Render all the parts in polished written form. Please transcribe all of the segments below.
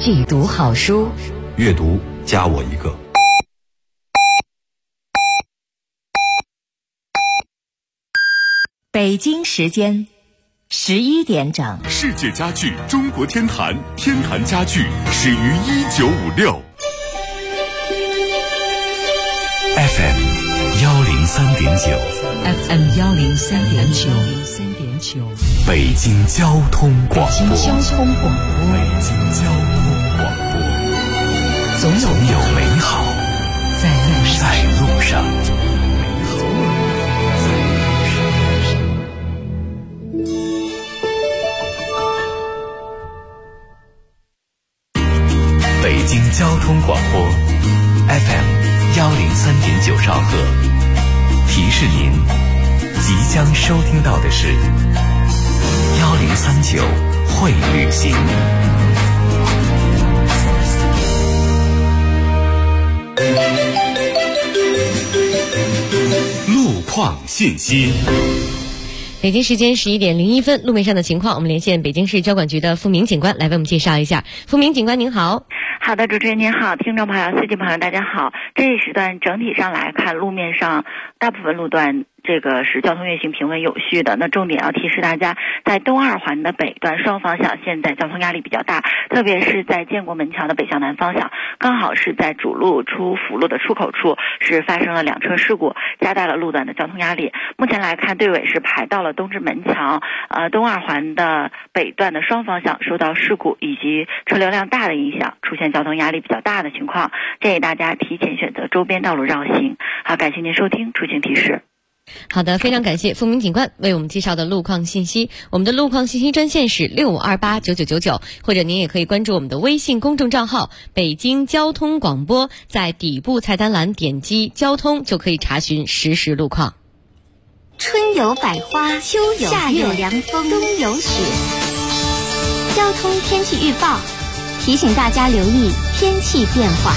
剧读好书， 阅读加我一个。 北京时间11点整， 世界家具中国天坛，天坛家具始于1956。 FM 103.9 FM 103.9， 北京交通广播。 北京交通广播，总有美好在路上。北京交通广播 FM 103.9兆赫，提示您即将收听到的是1039会旅行。路况信息。 北京时间11点01分，路面上的情况，我们连线北京市交管局的付明警官来为我们介绍一下。付明警官您好。 好的，主持人您好，听众朋友、司机朋友大家好。这一时段整体上来看，路面上大部分路段这个是交通运行平稳有序的。那重点要提示大家，在东二环的北段双方向现在交通压力比较大，特别是在建国门桥的北向南方向，刚好是在主路出辅路的出口处是发生了两车事故，加大了路段的交通压力。目前来看，队尾是排到了东直门桥，东二环的北段的双方向受到事故以及车流量大的影响，出现交通压力比较大的情况，建议大家提前选择周边道路绕行。好，感谢您收听出行提示。 好的，非常感谢付明警官为我们介绍的路况信息。我们的路况信息专线是65289999，或者您也可以关注我们的微信公众账号北京交通广播，在底部菜单栏点击交通就可以查询实时路况。 春有百花，秋有夏有凉风，冬有雪。交通天气预报提醒大家留意天气变化。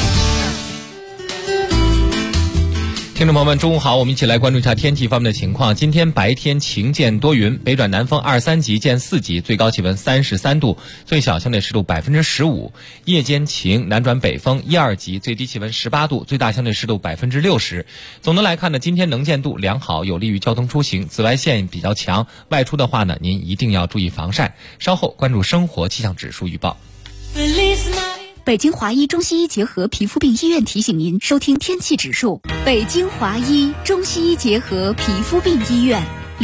听众朋友们，中午好，我们一起来关注一下天气方面的情况。今天白天晴见多云，北转南风2、3级见4级，最高气温33度，最小相对湿度15%。夜间晴，南转北风1、2级，最低气温18度，最大相对湿度60%。总的来看呢，今天能见度良好，有利于交通出行，紫外线比较强，外出的话呢，您一定要注意防晒。稍后关注生活气象指数预报。 北京华医中西医结合皮肤病医院提醒您收听天气指数。北京华医中西医结合皮肤病医院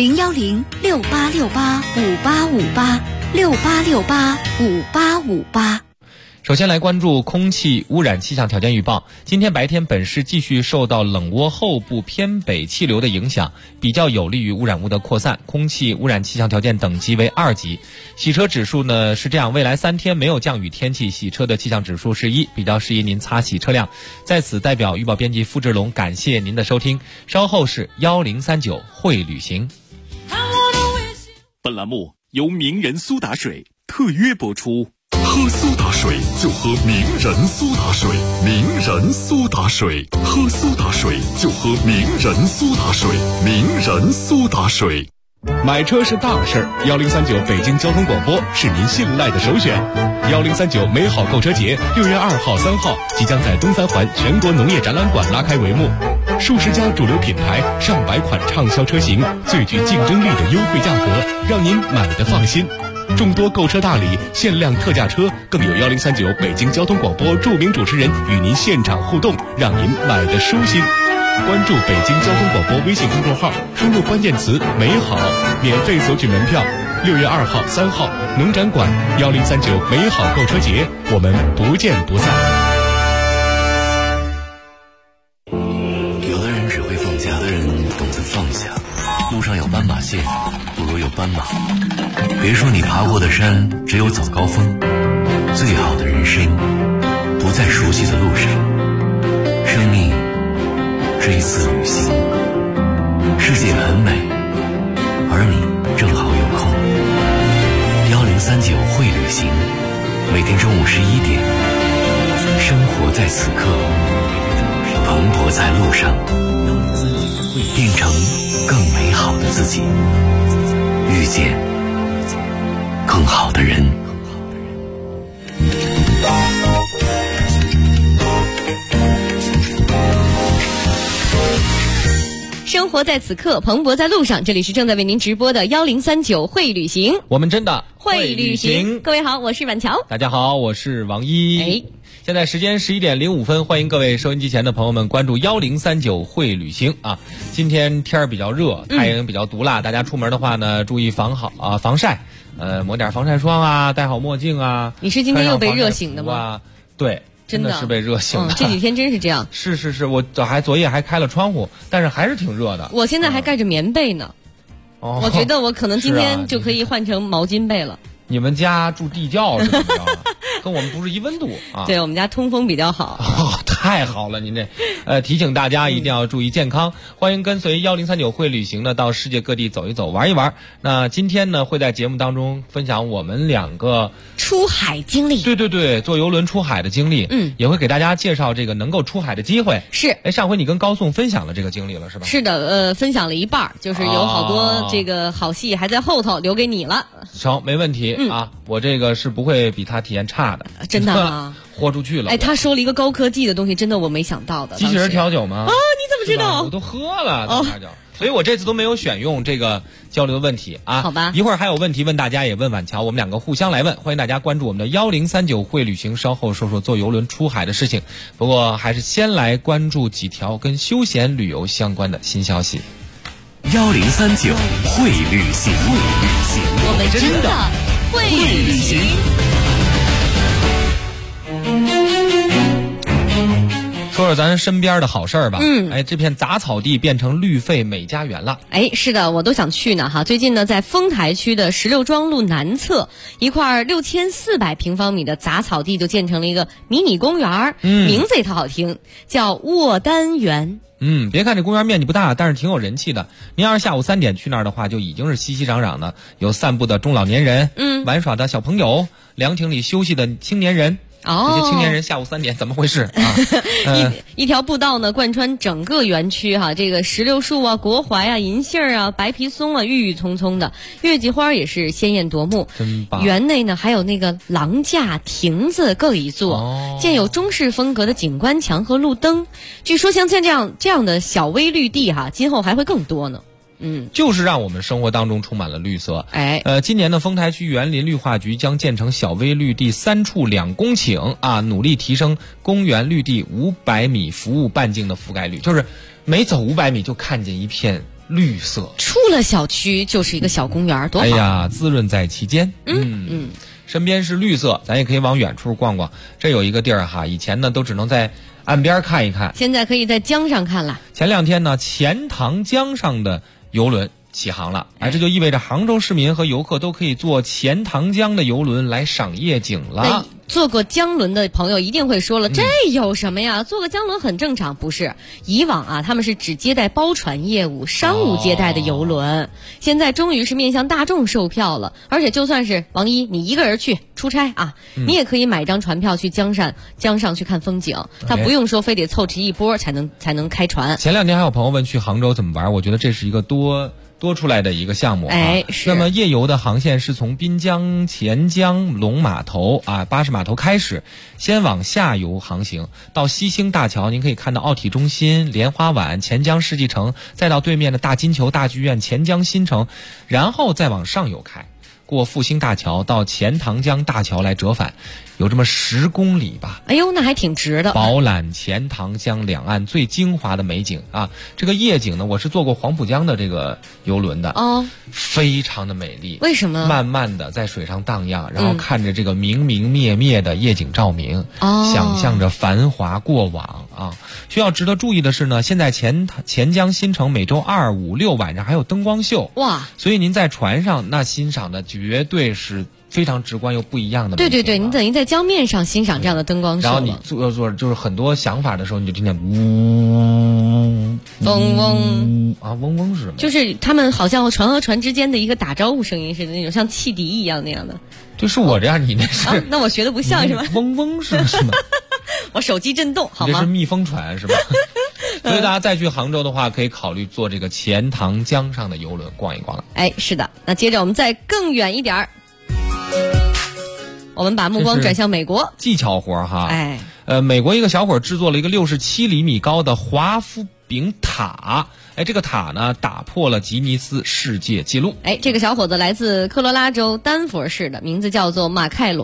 ，0106868585858 首先来关注空气污染气象条件预报。今天白天本市继续受到冷涡后部偏北气流的影响，比较有利于污染物的扩散，空气污染气象条件等级为2级。洗车指数呢是这样，未来3天没有降雨天气，洗车的气象指数是1，比较适宜您擦洗车辆。在此代表预报编辑付志龙感谢您的收听，稍后是1039会旅行。 本栏目由名人苏打水特约播出。喝苏打水就喝名人苏打水，名人苏打水，喝苏打水就喝名人苏打水，名人苏打水。 买车是大事，1039北京交通广播是您信赖的首选。1039美好购车节6月2号、3号即将在东三环全国农业展览馆拉开帷幕，数十家主流品牌、上百款畅销车型，最具竞争力的优惠价格，让您买得放心。众多购车大礼、限量特价车，更有1039北京交通广播著名主持人与您现场互动，让您买得舒心。关注北京交通广播微信公众号，输入关键词美好，免费索取门票。6月2号、3号农展馆1039美好购车节，我们不见不散。 有的人只会放假，有的人懂得放下。路上有斑马线，不如有斑马。别说你爬过的山只有早高峰，最好的人生不在熟悉的路上。生命是一次旅行，世界很美，而你正好有空。1039会旅行，每天中午11点，生活在此刻，蓬勃在路上，变成更美好的自己，遇见更好的人。 生活在此刻，蓬勃在路上。这里是正在为您直播的1039会旅行， 我们真的会旅行。各位好，我是婉乔。 大家好，我是王一。现在时间11点05分，欢迎各位收音机前的朋友们关注1039会旅行啊。今天天儿比较热，太阳比较毒辣，大家出门的话呢，注意防晒，抹点防晒霜啊，戴好墨镜啊。 你是今天又被热醒的吗？ 对，真的是被热醒的。 这几天真是这样。 是，我昨夜还开了窗户，但是还是挺热的。 我现在还盖着棉被呢。我觉得我可能今天就可以换成毛巾被了。 你们家住地窖是怎么着？跟我们不是一温度啊。 对，我们家通风比较好。 太好了，您这提醒大家一定要注意健康。欢迎跟随1039会旅行呢，到世界各地走一走，玩一玩。那今天呢，会在节目当中分享我们两个出海经历。 对，坐游轮出海的经历。也会给大家介绍这个能够出海的机会。 是， 上回你跟高颂分享了这个经历了是吧？ 是的，分享了一半，就是有好多这个好戏还在后头，留给你了。 成，没问题。我这个是不会比他体验差的。 真的吗？ 豁出去了。 他说了一个高科技的东西，真的我没想到的。 机器人调酒吗？ 你怎么知道？ 我都喝了调酒，所以我这次都没有选用这个交流的问题啊。 好吧。 一会儿还有问题问大家，也问婉乔，我们两个互相来问。欢迎大家关注我们的1039会旅行，稍后说说坐游轮出海的事情。不过还是先来关注几条跟休闲旅游相关的新消息。 1039会旅行， 我们真的会旅行。 说说咱身边的好事儿吧。这片杂草地变成绿肺美家园了。 是的，我都想去呢哈。最近呢，在丰台区的16庄路南侧一块6400平方米的杂草地就建成了一个迷你公园，名字也特好听，叫沃丹园。 别看这公园面积不大，但是挺有人气的。您要是下午3点去那儿的话，就已经是熙熙攘攘的，有散步的中老年人，玩耍的小朋友，凉亭里休息的青年人。这些青年人下午3点怎么回事啊？ 一条步道呢，贯穿整个园区哈。这个石榴树啊、国槐啊、银杏啊、白皮松啊，郁郁葱葱的，月季花也是鲜艳夺目。 真棒！ 园内呢还有那个廊架、亭子各一座，建有中式风格的景观墙和路灯。据说像这样的小微绿地哈，今后还会更多呢。 就是让我们生活当中充满了绿色。今年的丰台区园林绿化局将建成小微绿地3处2公顷啊，努力提升公园绿地500米服务半径的覆盖率，就是每走500米就看见一片绿色。 出了小区就是一个小公园，多好！ 滋润在其间。身边是绿色，咱也可以往远处逛逛。这有一个地儿哈，以前呢都只能在岸边看一看， 现在可以在江上看了。 前2天呢，钱塘江上的游轮起航了，这就意味着杭州市民和游客都可以坐钱塘江的游轮来赏夜景了。 坐过江轮的朋友一定会说了，这有什么呀？坐个江轮很正常，不是？以往啊，他们是只接待包船业务、商务接待的游轮，现在终于是面向大众售票了。而且就算是王一你一个人去出差啊，你也可以买张船票去江上去看风景，他不用说非得凑齐一波才能开船。 前2天还有朋友问去杭州怎么玩，我觉得这是一个多出来的一个项目是。 那么夜游的航线是从滨江、钱江、龙码头巴士码头开始，先往下游航行，到西兴大桥，您可以看到奥体中心、莲花碗、钱江世纪城，再到对面的大金球大剧院、钱江新城，然后再往上游开，过复兴大桥到钱塘江大桥来折返，有这么10公里吧。 那还挺值的。 饱览钱塘江两岸最精华的美景啊！这个夜景呢，我是坐过黄浦江的这个游轮的，非常的美丽。 为什么？ 慢慢的在水上荡漾，然后看着这个明明灭灭的夜景照明，想象着繁华过往啊。需要值得注意的是呢，现在钱江新城每周2、5、6晚上还有灯光秀，所以您在船上那欣赏的绝对是非常直观又不一样的。 对，你等于在江面上欣赏这样的灯光秀。 然后你做就是很多想法的时候，你就听见嗡嗡嗡嗡嗡是什么？ 就是他们好像船和船之间的一个打招呼声音似的，那种像汽笛一样那样的。 就是我这样，你那是那我学的不像是吧？ 嗡嗡是什么？ 我手机震动好吗？ 这是蜜蜂船是吧？所以大家再去杭州的话，可以考虑坐这个钱塘江上的游轮逛一逛了。 是的。那接着我们再更远一点儿，我们把目光转向美国。 技巧活哈。美国一个小伙制作了一个67厘米高的华夫饼塔。哎，这个塔呢打破了吉尼斯世界纪录。 哎，这个小伙子来自科罗拉州丹佛市的，名字叫做麦卡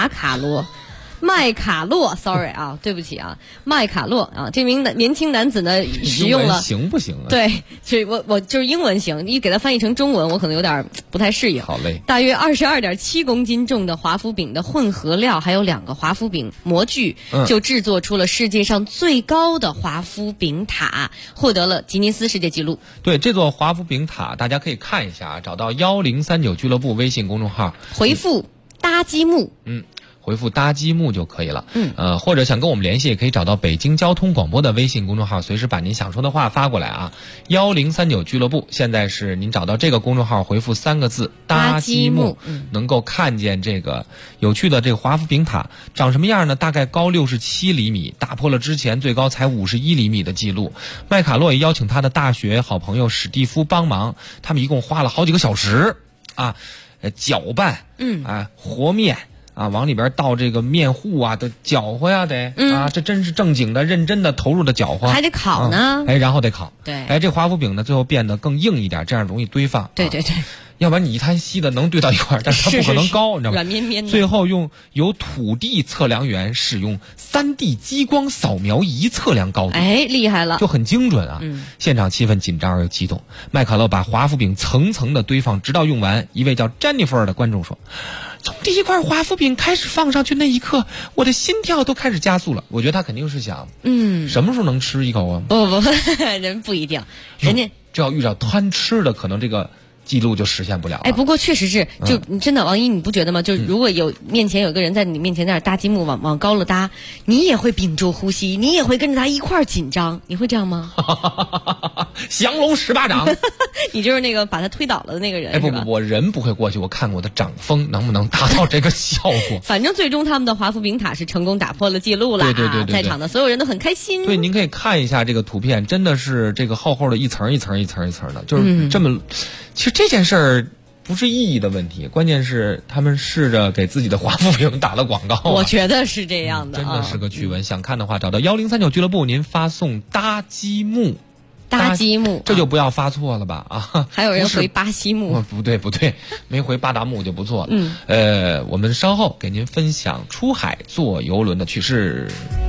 洛 ，sorry 啊，对不起啊，麦卡洛啊，这名年轻男子呢使用了行不行啊？ 对，所以我就是英文行，你给他翻译成中文，我可能有点不太适应。 好嘞， 大约22.7公斤重的华夫饼的混合料，还有2个华夫饼模具，就制作出了世界上最高的华夫饼塔，获得了吉尼斯世界纪录。 对，这座华夫饼塔大家可以看一下，找到1039俱乐部微信公众号， 回复搭积木。 回复搭积木就可以了。或者想跟我们联系，也可以找到北京交通广播的微信公众号，随时把您想说的话发过来啊。1039俱乐部，现在是您找到这个公众号，回复3个字搭积木，能够看见这个有趣的这个华夫饼塔长什么样呢？大概高67厘米，打破了之前最高才51厘米的记录。麦卡洛也邀请他的大学好朋友史蒂夫帮忙，他们一共花了好几个小时啊，搅拌，和面。往里边倒这个面糊啊，得搅和呀，得这真是正经的、认真的、投入的搅和， 还得烤呢。 然后得烤。 对， 这华夫饼呢，最后变得更硬一点，这样容易堆放。 对， 要不然你一摊稀的能堆到一块儿，但是它不可能高，你知道吗？ 软绵绵的。 最后由土地测量员使用3D 激光扫描仪测量高度， 厉害了， 就很精准啊。现场气氛紧张而又激动。麦卡洛把华夫饼层层的堆放，直到用完。一位叫 Jennifer 的观众说，从第一块华夫饼开始放上去那一刻，我的心跳都开始加速了。我觉得他肯定是想，什么时候能吃一口啊？ 不，人不一定，人家这要遇到贪吃的，可能这个记录就实现不了了。 不过确实是，就真的王一，你不觉得吗？就如果面前有个人在你面前在那搭积木往高了搭，你也会屏住呼吸，你也会跟着他一块儿紧张，你会这样吗？ 降龙十八掌， 你就是那个把他推倒了的那个人。 不，我人不会过去，我看我的掌风能不能达到这个效果。 反正最终他们的华夫饼塔是成功打破了记录了。 对， 在场的所有人都很开心。 对，您可以看一下这个图片，真的是这个厚厚的一层一层的，就是这么。其实这件事儿不是意义的问题，关键是他们试着给自己的华夫饼打了广告。 我觉得是这样的， 真的是个趣闻。想看的话，找到1039俱乐部，您发送搭积木，这就不要发错了吧啊！ 还有人回巴西木， 不对，没回巴达木就不错了。我们稍后给您分享出海坐游轮的趣事。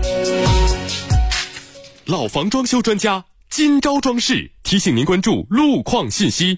老房装修专家金招装饰提醒您关注路况信息。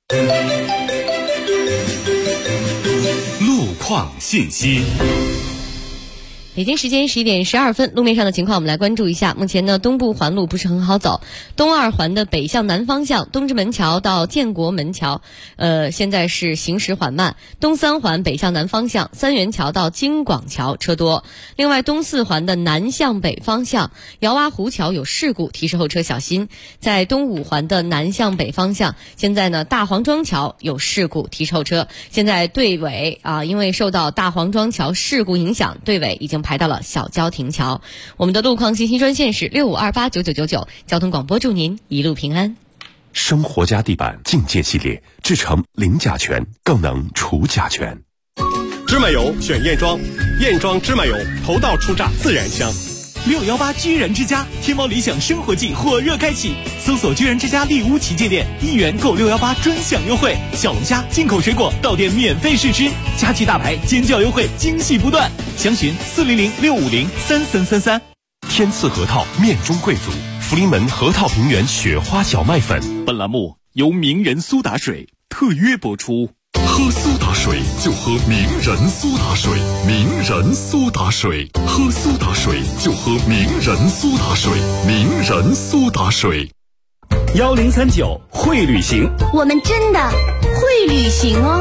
路况信息。 北京时间11点12分，路面上的情况我们来关注一下。目前呢，东部环路不是很好走，东二环的北向南方向，东直门桥到建国门桥，现在是行驶缓慢。东三环北向南方向，三元桥到京广桥车多。另外，东四环的南向北方向，姚洼湖桥有事故，提示后车小心。在东五环的南向北方向，现在呢大黄庄桥有事故，提示后车。现在队尾因为受到大黄庄桥事故影响，队尾已经排到了小交亭桥。我们的路况信息专线是65289999，交通广播祝您一路平安。 生活家地板境界系列，制成零甲醛，更能除甲醛。 芝麻油选燕庄，燕庄芝麻油头道初榨，自然香。 618居然之家天猫理想生活季火热开启，搜索居然之家丽屋旗舰店，1元购618专享优惠，小龙虾、进口水果到店免费试吃，佳琦大牌尖叫优惠惊喜不断，详询400-650-3333。 天赐核桃面中贵族，福临门核桃平原雪花小麦粉。 本栏目由名人苏打水特约播出。 喝苏打水就喝名人苏打水，名人苏打水，喝苏打水就喝名人苏打水，名人苏打水。 1039会旅行， 我们真的会旅行哦。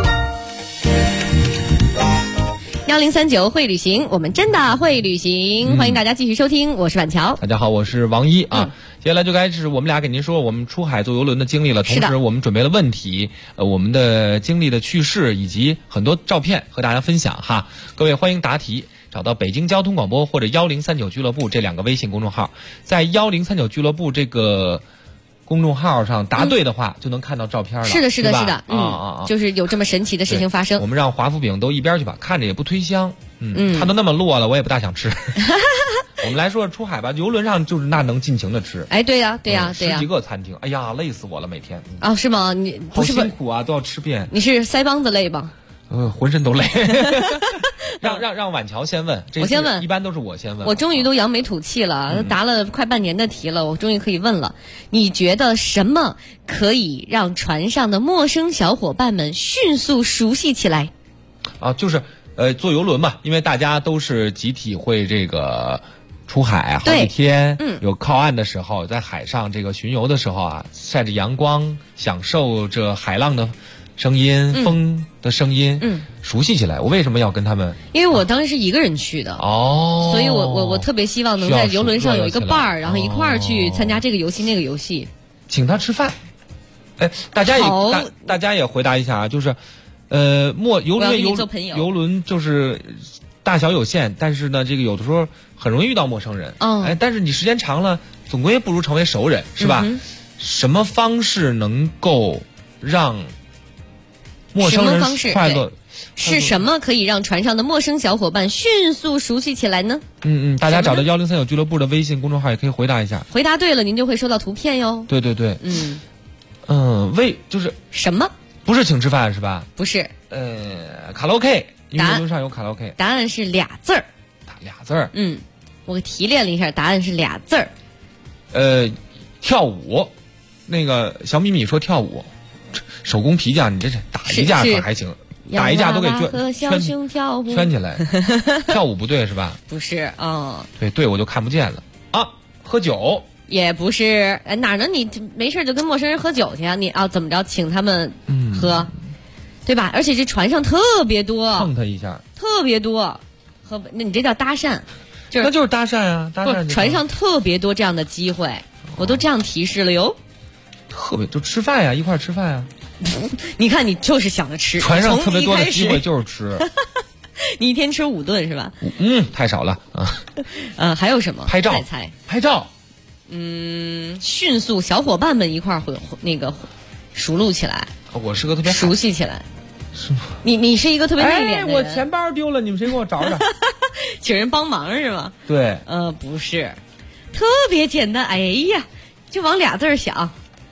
1039会旅行，我们真的会旅行。欢迎大家继续收听，我是板桥。 大家好，我是王一啊。接下来就该是我们俩给您说我们出海坐游轮的经历了，同时我们准备了问题，我们的经历的趣事以及很多照片和大家分享哈。各位欢迎答题，找到北京交通广播或者1039俱乐部这2个微信公众号，在1039俱乐部这个公众号上答对的话，就能看到照片了。 是的，就是有这么神奇的事情发生。 我们让华夫饼都一边去吧，看着也不推香，它都那么落了，我也不大想吃。 我们来说出海吧，游轮上就是那能尽情的吃。 哎，对呀，对呀，对呀。 10几个餐厅，哎呀，累死我了，每天。 啊，是吗？你不是好辛苦啊，都要吃遍。 你是腮帮子累吧？ 浑身都累。让婉乔先问， 我先问， 一般都是我先问。 我终于都扬眉吐气了，答了快半年的题了，我终于可以问了。你觉得什么可以让船上的陌生小伙伴们迅速熟悉起来？ 啊，就是坐游轮嘛，因为大家都是集体会这个出海好几天，有靠岸的时候，在海上这个巡游的时候啊，晒着阳光，享受着海浪的声音、风的声音，熟悉起来。我为什么要跟他们？ 因为我当时是一个人去的哦，所以我特别希望能在游轮上有一个伴儿，然后一块儿去参加这个游戏那个游戏， 请他吃饭。哎，大家也回答一下啊，就是。游轮就是大小有限，但是呢，这个有的时候很容易遇到陌生人。但是你时间长了，总归不如成为熟人，是吧？什么方式能够让陌生人快乐？ 是什么可以让船上的陌生小伙伴迅速熟悉起来呢？ 大家找到1039俱乐部的微信公众号也可以回答一下。 回答对了，您就会收到图片哟。 对。就是什么？ 不是请吃饭是吧？ 不是。 卡拉 OK， 因为游轮上有卡拉 OK。 答案是俩字儿。 俩字儿。 我提炼了一下，答案是俩字儿。 跳舞。那个小米米说跳舞，手工皮匠，你这是打一架可还行，打一架都给圈起来。跳舞不对是吧？ 不是对，我就看不见了啊。喝酒。 也不是，哪能你没事就跟陌生人喝酒去啊？你怎么着请他们喝，对吧？而且这船上特别多， 碰他一下， 特别多，那你这叫搭讪， 那就是搭讪啊，搭讪。 船上特别多这样的机会，我都这样提示了哟。 特别就吃饭呀，一块吃饭呀。 你看你就是想着吃， 船上特别多的机会就是吃。 你一天吃5顿是吧？ 太少了啊。还有什么？ 拍照。拍照。 迅速小伙伴们一块儿那个熟络起来。 我是个特别熟悉起来。 是吗？ 你是一个特别内敛的人。 我钱包丢了，你们谁给我找找？ 请人帮忙是吗？ 对。 不是，特别简单。哎呀，就往俩字儿想。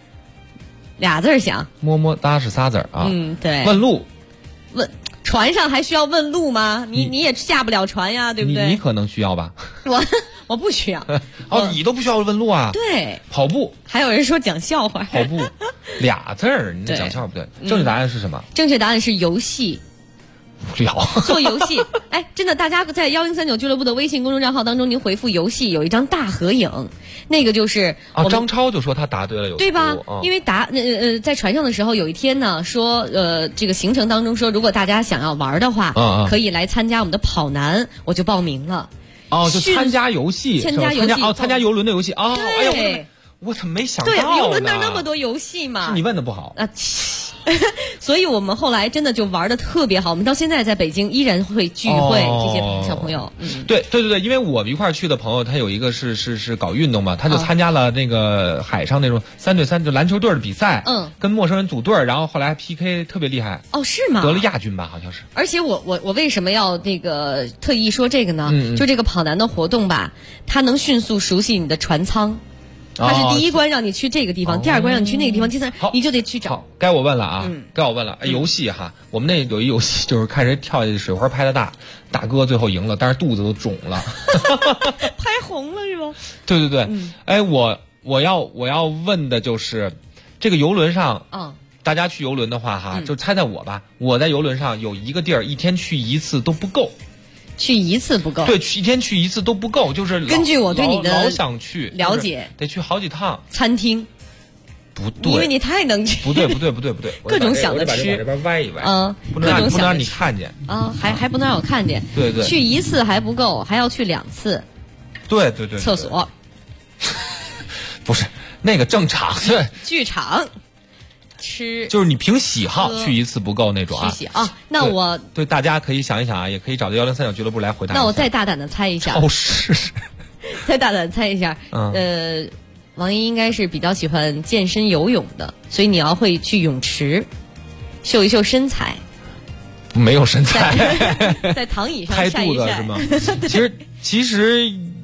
么么哒是仨字儿啊。 对。 问路。 船上还需要问路吗？你也下不了船呀，对不对？ 你可能需要吧。 我不需要。 你都不需要问路啊？ 对。 跑步。 还有人说讲笑话。 跑步，俩字儿，你讲笑话不对。正确答案是什么？ 正确答案是游戏。 无聊。 做游戏。真的，大家在1039俱乐部的微信公众账号当中，您回复游戏，有一张大合影，那个就是张超就说他答对了，有对吧？因为在船上的时候，有一天呢，说这个行程当中说，如果大家想要玩的话，可以来参加我们的跑男，我就报名了。 就参加游戏，参加游轮的游戏啊！哎呀，我怎么没想到呢？ 对，游轮那么多游戏嘛。 是你问的不好啊。所以我们后来真的就玩的特别好，我们到现在在北京依然会聚会这些小朋友。 对，因为我们一块儿去的朋友，他有一个是搞运动嘛，他就参加了那个海上那种3对3就篮球队的比赛，跟陌生人组队，然后后来还 PK 特别厉害。 是吗？ 得了亚军吧，好像是。 而且我为什么要特意说这个呢？就这个跑男的活动吧，它能迅速熟悉你的船舱。它是第一关让你去这个地方，第二关让你去那个地方，第三你就得去找。 好，该我问了啊，游戏哈，我们那有一游戏就是看谁跳下去水花拍的大哥最后赢了，但是肚子都肿了， 拍红了是吗？ 对，我要问的就是这个游轮上，大家去游轮的话哈，就猜猜我吧，我在游轮上有一个地儿一天去一次都不够。 去一次不够， 对，一天去一次都不够，就是根据我对你的老想去了解， 得去好几趟。 餐厅不对， 因为你太能吃。 不对， 各种想着吃， 我这边歪一歪不能让你看见还不能让我看见。 对， 去一次还不够，还要去2次。 对， 厕所不是那个正常的剧场。吃就是你凭喜好去一次不够那种那我对大家可以想一想啊，也可以找到1039俱乐部来回答。 那我再大胆的猜一下，再大胆猜一下，王一应该是比较喜欢健身游泳的，所以你要会去泳池秀一秀身材。 没有身材， 在躺椅上拍肚子是吗？其实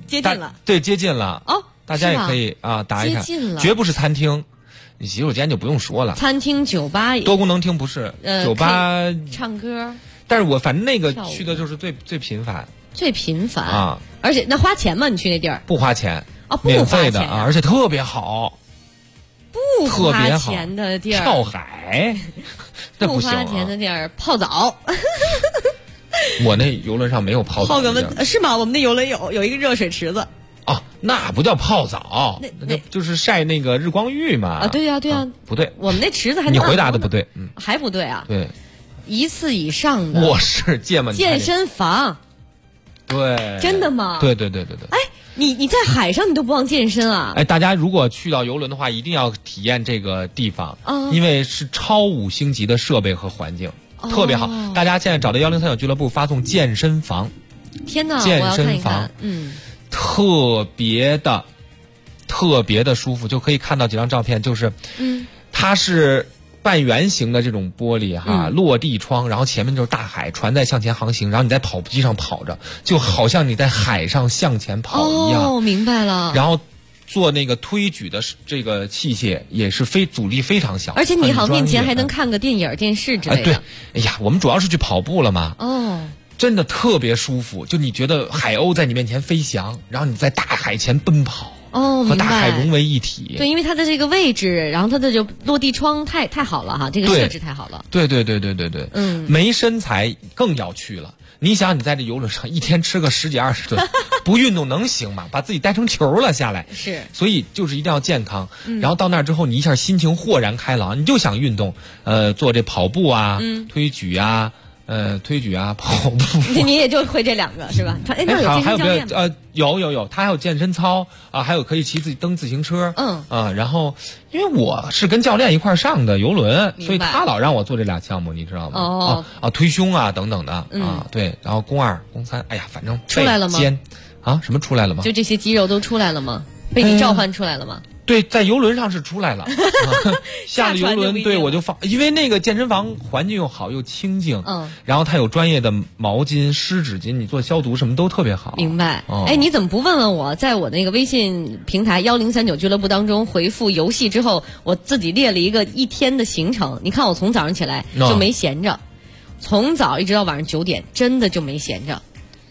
接近了， 对，接近了哦。 大家也可以答一下，绝不是餐厅，你洗手间就不用说了。 餐厅、酒吧、 多功能厅不是，酒吧唱歌。 但是我反正那个去的就是最频繁。 最频繁啊！而且那花钱吗？你去那地儿不花钱啊， 免费的啊，而且特别好。 不花钱的地儿， 跳海， 不花钱的地儿泡澡。 我那游轮上没有泡澡的，是吗？我们那游轮有一个热水池子。 哦，那不叫泡澡，那就是晒那个日光浴嘛。 啊，对呀，对呀， 不对， 我们那池子还你回答的不对， 还不对啊？ 对 ，1次以上的卧室健身房。 对， 真的吗？ 对。 哎，你在海上你都不忘健身啊？ 哎，大家如果去到游轮的话，一定要体验这个地方，因为是超5星级的设备和环境，特别好。大家现在找到1039俱乐部，发送健身房。 天哪， 健身房，特别的舒服，就可以看到几张照片，就是它是半圆形的这种玻璃落地窗，然后前面就是大海，船在向前航行，然后你在跑步机上跑着，就好像你在海上向前跑一样。 哦，明白了。 然后做那个推举的这个器械也是阻力非常小， 而且你好面前还能看个电影、电视之类的。 对，哎呀，我们主要是去跑步了嘛。 哦。 真的特别舒服，就你觉得海鸥在你面前飞翔，然后你在大海前奔跑。 哦， 和大海融为一体。 对，因为它的这个位置，然后它的就落地窗太好了哈，这个设置太好了。 对。没身材更要去了。你想，你在这游轮上一天吃个10几20顿，不运动能行吗？把自己带成球了下来。 是。 所以就是一定要健康。然后到那儿之后，你一下心情豁然开朗，你就想运动，做这跑步啊，推举啊。跑步， 你也就会这2个是吧？哎，那有健身教练吗？ 有，他还有健身操啊，还有可以蹬自行车。然后因为我是跟教练一块上的游轮，所以他老让我做这2项目，你知道吗？推胸啊等等的对，然后肱2、肱3，哎呀，反正出来了吗？ 肩什么出来了吗？ 就这些肌肉都出来了吗？被你召唤出来了吗？ 对，在游轮上是出来了，下了游轮，对我就因为那个健身房环境又好又清静，然后它有专业的毛巾、湿纸巾，你做消毒什么都特别好。 明白。哎，你怎么不问问我，在我那个微信平台1039俱乐部当中回复游戏之后，我自己列了一天的行程。你看我从早上起来就没闲着，从早一直到晚上9点，真的就没闲着。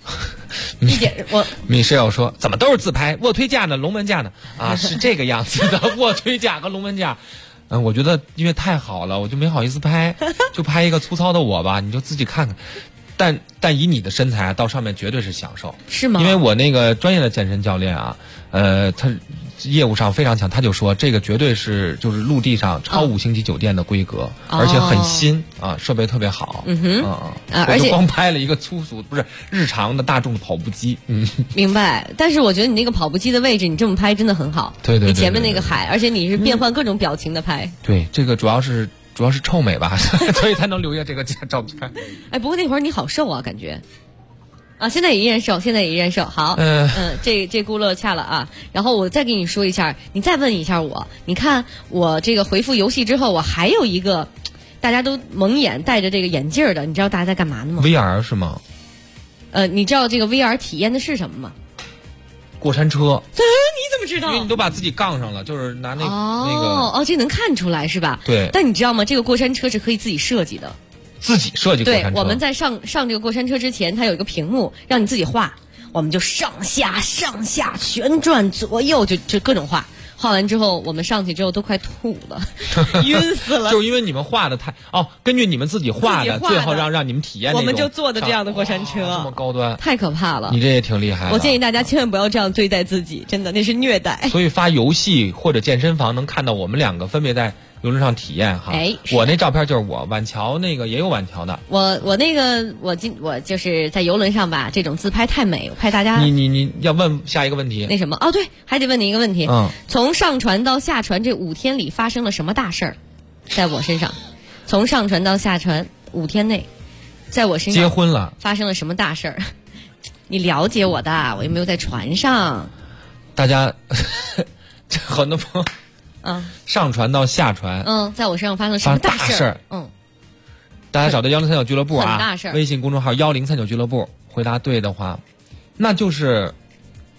米室友说怎么都是自拍，卧推架呢，龙门架呢？是这个样子的，卧推架和龙门架。我觉得因为太好了，我就没好意思拍，就拍一个粗糙的我吧，你就自己看看。但以你的身材到上面绝对是享受， 是吗？ 因为我那个专业的健身教练他业务上非常强，他就说这个绝对是就是陆地上超5星级酒店的规格，而且很新设备特别好。而且光拍了一个粗俗不是日常的大众的跑步机。 明白。但是我觉得你那个跑步机的位置，你这么拍真的很好。 对， 你前面那个海，而且你是变换各种表情的拍。 对，这个主要是臭美吧，所以才能留下这个照片。 哎，不过那会儿你好瘦啊，感觉。现在也依然瘦，好，这轱辘掐了啊。然后我再跟你说一下，你再问一下我，你看我这个回复游戏之后，我还有一个大家都蒙眼戴着这个眼镜的，你知道大家在干嘛呢吗 ？VR 是吗？ 你知道这个 VR 体验的是什么吗？ 过山车。 你怎么知道？ 因为你都把自己杠上了，就是拿那个这能看出来是吧？ 对。 但你知道吗？这个过山车是可以自己设计的。 自己设计过山车。 对，我们在上这个过山车之前，它有一个屏幕让你自己画，我们就上下旋转左右，就各种画。画完之后，我们上去之后都快吐了，晕死了。 就是因为你们画的根据你们自己画的，最后让你们体验那种。 我们就坐的这样的过山车， 这么高端， 太可怕了。 你这也挺厉害的。 我建议大家千万不要这样对待自己，真的那是虐待。 所以发游戏或者健身房能看到我们2个分别在游轮上体验哈。我那照片就是我，晚桥那个也有晚桥的。 我那个我就是在游轮上吧，这种自拍太美，我拍大家。 你要问下一个问题？ 那什么？对，还得问你一个问题。从上船到下船这5天里发生了什么大事儿？在我身上，从上船到下船5天内，在我身上结婚了， 发生了什么大事儿？你了解我的，我又没有在船上。 大家很多朋友。上船到下船， 在我身上发生了什么大事儿？ 大家找到1039俱乐部很大事儿。 微信公众号1039俱乐部，回答对的话，那就是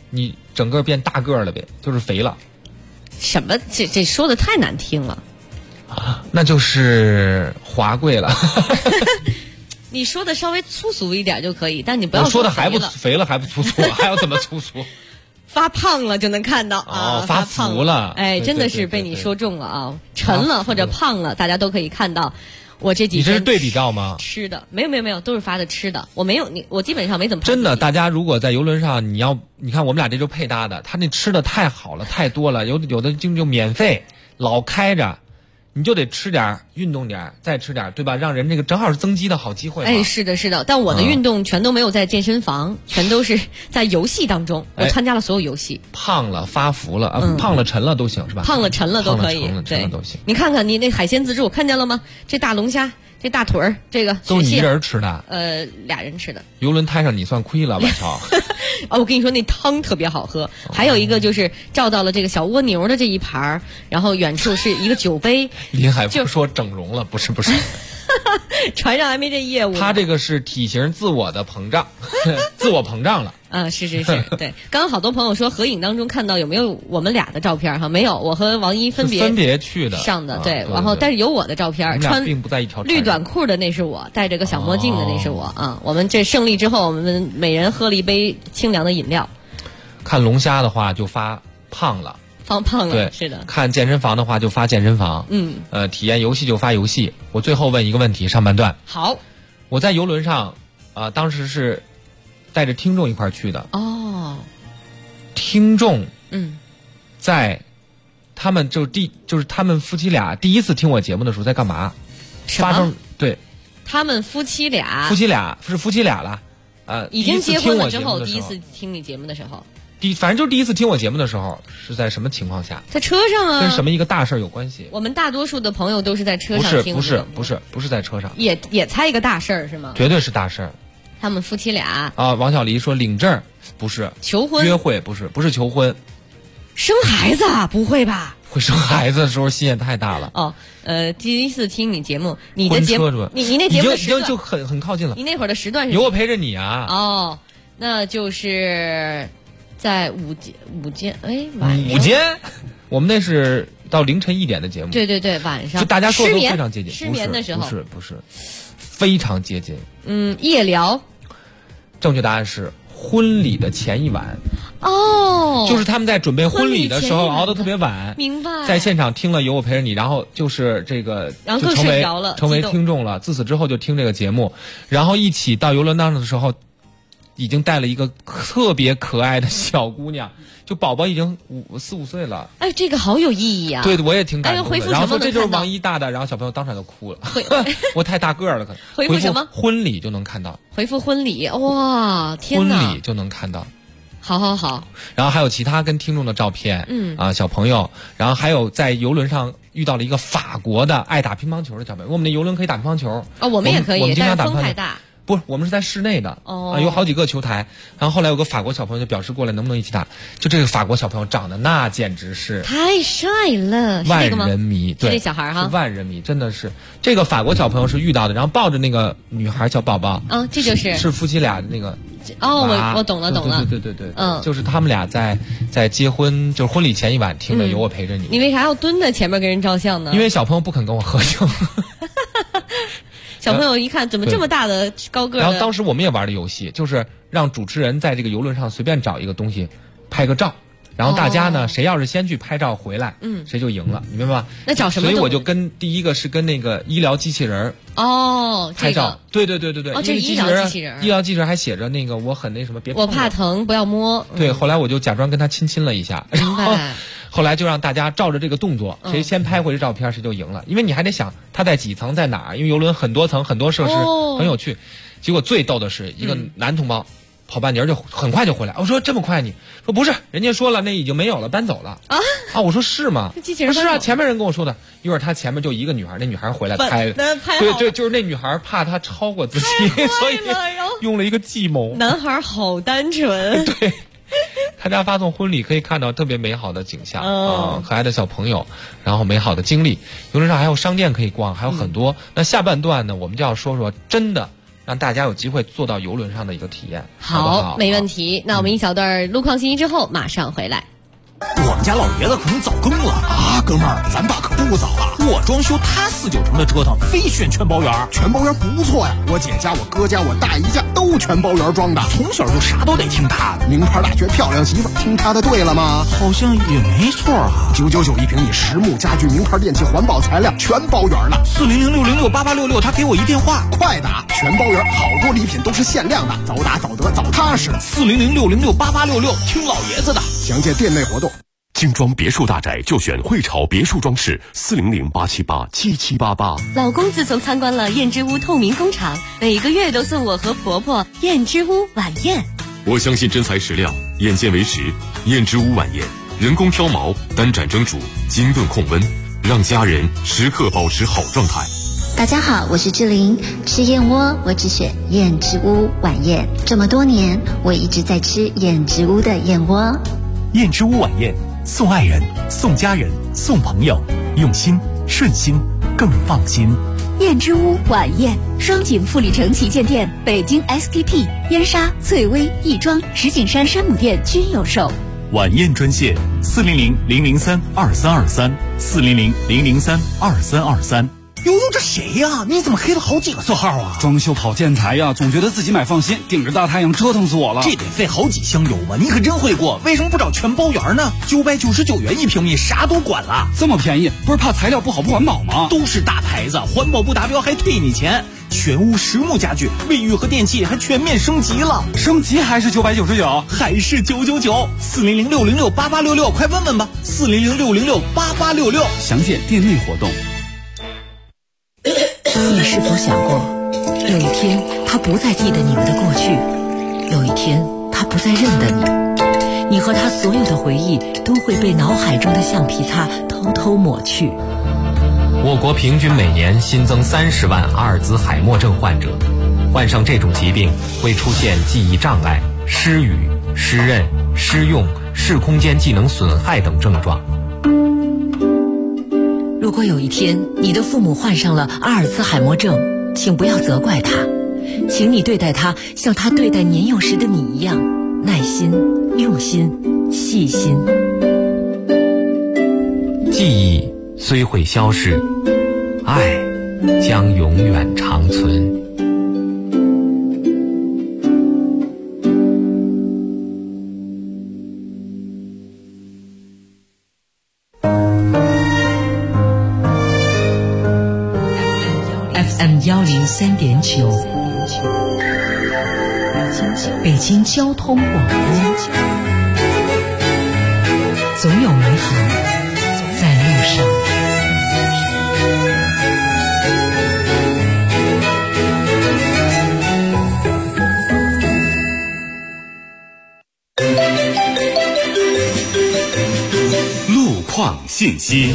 你整个变大个了呗，就是肥了。 什么？这说的太难听了。 那就是华贵了。 你说的稍微粗俗一点就可以，但你不要我说的还不肥了肥了还不粗俗，还要怎么粗俗？ 发胖了就能看到啊， 发胖福了。 哎， 对真的是被你说中了啊！沉了或者胖了，大家都可以看到。我这几天你这是对比照吗？ 吃的没有，都是发的吃的。我没有我基本上没怎么真的。大家如果在游轮上，你看我们俩这就配搭的，他那吃的太好了，太多了，有的就免费老开着。你就得吃点运动点再吃点，对吧？让人这个正好是增肌的好机会嘛。 哎，是的，但我的运动全都没有在健身房，全都是在游戏当中。我参加了所有游戏。 胖了发福了胖了沉了都行是吧？ 胖了沉了都可以， 沉了都行。 你看看你那海鲜自助看见了吗？这大龙虾，这大腿儿，这个都是你一人吃的？ 俩人吃的。 游轮摊上你算亏了，晚上。 我跟你说那汤特别好喝，还有一个就是照到了这个小蜗牛的这一盘，然后远处是一个酒杯。 林海峰说整容了，不是。 船上还没这业务。 他这个是体型自我的膨胀，自我膨胀了。 是，对。刚刚好多朋友说合影当中看到有没有我们俩的照片哈？没有，我和王一分别去的上的，对。然后但是有我的照片，穿并不在一条绿短裤的那是我，戴着个小墨镜的那是我啊。我们这胜利之后，我们每人喝了一杯清凉的饮料。 看龙虾的话就发胖了。 胖了， 对， 是的。 看健身房的话就发健身房，体验游戏就发游戏。我最后问一个问题，上半段。 好， 我在游轮上，当时是带着听众一块儿去的。 哦， 听众，在他们就是他们夫妻俩第一次听我节目的时候在干嘛？发生对， 他们夫妻俩是夫妻俩了， 已经结婚了之后第一次听你节目的时候。 反正就是第一次听我节目的时候，是在什么情况下？ 在车上啊。 跟什么一个大事有关系？ 我们大多数的朋友都是在车上听。 不是在车上。 也猜一个大事儿是吗？ 绝对是大事儿。 他们夫妻俩王小黎说领证不是求婚， 约会不是求婚， 生孩子啊？不会吧？ 会生孩子的时候心也太大了。 第一次听你节目，你的节目，你那节目的时段就很靠近了。 你那会儿的时段是有我陪着你啊。 那就是在午间， 午间，我们那是到凌晨1点的节目。 对，晚上就大家说的都非常接近。 失眠的时候不是，非常接近。 夜聊。 正确答案是婚礼的前一晚。就是他们在准备婚礼的时候熬得特别晚。 明白。 在现场听了有我陪着你，然后就是这个， 然后更睡着了， 成为听众了。自此之后就听这个节目，然后一起到游轮当中的时候。已经带了一个特别可爱的小姑娘，就宝宝已经4、5岁了。 哎，这个好有意义啊！ 对，我也挺感动的。然后说这就是王一大的，然后小朋友当场就哭了。我太大个了，可能。 回复什么？ 婚礼就能看到。 回复婚礼，哇，天哪！ 婚礼就能看到。 好。 然后还有其他跟听众的照片，小朋友，然后还有在游轮上遇到了一个法国的爱打乒乓球的小朋友。我们那游轮可以打乒乓球。 我们也可以， 我们经常打风太大。 不是，我们是在室内的有好几个球台。然后后来有个法国小朋友就表示过来能不能一起打。就这个法国小朋友长得那简直是太帅了， 万人迷。对， 这小孩哈， 是万人迷，真的是这个法国小朋友是遇到的，然后抱着那个女孩小宝宝。 这就是夫妻俩的那个。 我懂了。 对，就是他们俩在结婚就是婚礼前一晚听的有我陪着你。 你为啥要蹲在前面跟人照相呢？ 因为小朋友不肯跟我合影。 小朋友一看怎么这么大的高个的。 然后当时我们也玩的游戏，就是让主持人在这个游轮上随便找一个东西拍个照，然后大家呢谁要是先去拍照回来，谁就赢了，你明白吗？ 那找什么？ 所以我就跟第一个是跟那个医疗机器人拍照。对。 这医疗机器人，医疗机器人还写着那个我很那什么，别碰我怕疼，不要摸。 对，后来我就假装跟他亲了一下， 明白。 后来就让大家照着这个动作，谁先拍回这照片谁就赢了。因为你还得想他在几层在哪儿，因为游轮很多层很多设施，很有趣。结果最逗的是一个男同胞跑半截就很快就回来。我说这么快？你说不是，人家说了那已经没有了，搬走了我说是吗？ 机器人是啊，前面人跟我说的。一会儿他前面就一个女孩，那女孩回来拍。对，就是那女孩怕他超过自己，所以用了一个计谋。 男孩好单纯。 对。他家发送婚礼可以看到特别美好的景象可爱的小朋友，然后美好的经历。游轮上还有商店可以逛，还有很多。那下半段呢，我们就要说说真的让大家有机会坐到邮轮上的一个体验。好不好？ 没问题。那我们一小段路况信息之后马上回来。 我们家老爷子可能早更了啊，哥们儿，咱爸可不早了。 我装修，他4、9成的折腾，非选全包圆。 全包圆不错呀，我姐家、我哥家、我大姨家都全包圆装的， 从小就啥都得听他的。 名牌大学漂亮媳妇，听他的对了吗？ 好像也没错啊。 999一平米实木家具、名牌电器、环保材料，全包圆了。 400-606-8866，他给我一电话， 快打！全包圆，好多礼品都是限量的，早打早得早踏实。 400-606-8866，听老爷子的。 详见店内活动。 精装别墅大宅就选汇潮别墅装饰，400-878-7788。 老公自从参观了燕之屋透明工厂，每个月都送我和婆婆燕之屋晚宴。 我相信真材实料，眼见为实。燕之屋晚宴，人工挑毛，单盏蒸煮，精炖控温，让家人时刻保持好状态。 大家好，我是志玲，吃燕窝我只选燕之屋晚宴。这么多年，我一直在吃燕之屋的燕窝。 燕之屋晚宴，送爱人，送家人，送朋友，用心顺心更放心。 燕之屋晚宴，双井富力城旗舰店、北京 SKP、燕莎、翠微、亦庄、石景山山姆店均有售。 晚宴专线400-003-2323，400-003-2323。悠悠，这谁呀？你怎么黑了好几个色号啊？ 装修跑建材呀，总觉得自己买放心，顶着大太阳折腾死我了。 这得费好几箱油吧？你可真会过，为什么不找全包圆呢？999元一平米，啥都管了。 这么便宜，不是怕材料不好不环保吗？ 都是大牌子，环保不达标还退你钱。全屋实木家具、卫浴和电器还全面升级了， 升级还是999， 还是999。400-606-8866，快问问吧。400-606-8866， 详见店内活动。 你是否想过，有一天他不再记得你们的过去，有一天他不再认得你，你和他所有的回忆都会被脑海中的橡皮擦偷偷抹去。 我国平均每年新增30万阿尔兹海默症患者，患上这种疾病会出现记忆障碍、失语、失认、失用、视空间技能损害等症状。 如果有一天你的父母患上了阿尔兹海默症，请不要责怪他，请你对待他像他对待年幼时的你一样，耐心、用心、细心。 记忆虽会消逝，爱将永远长存。 FM103.9，北京交通广播，总有美好在路上。 路况信息。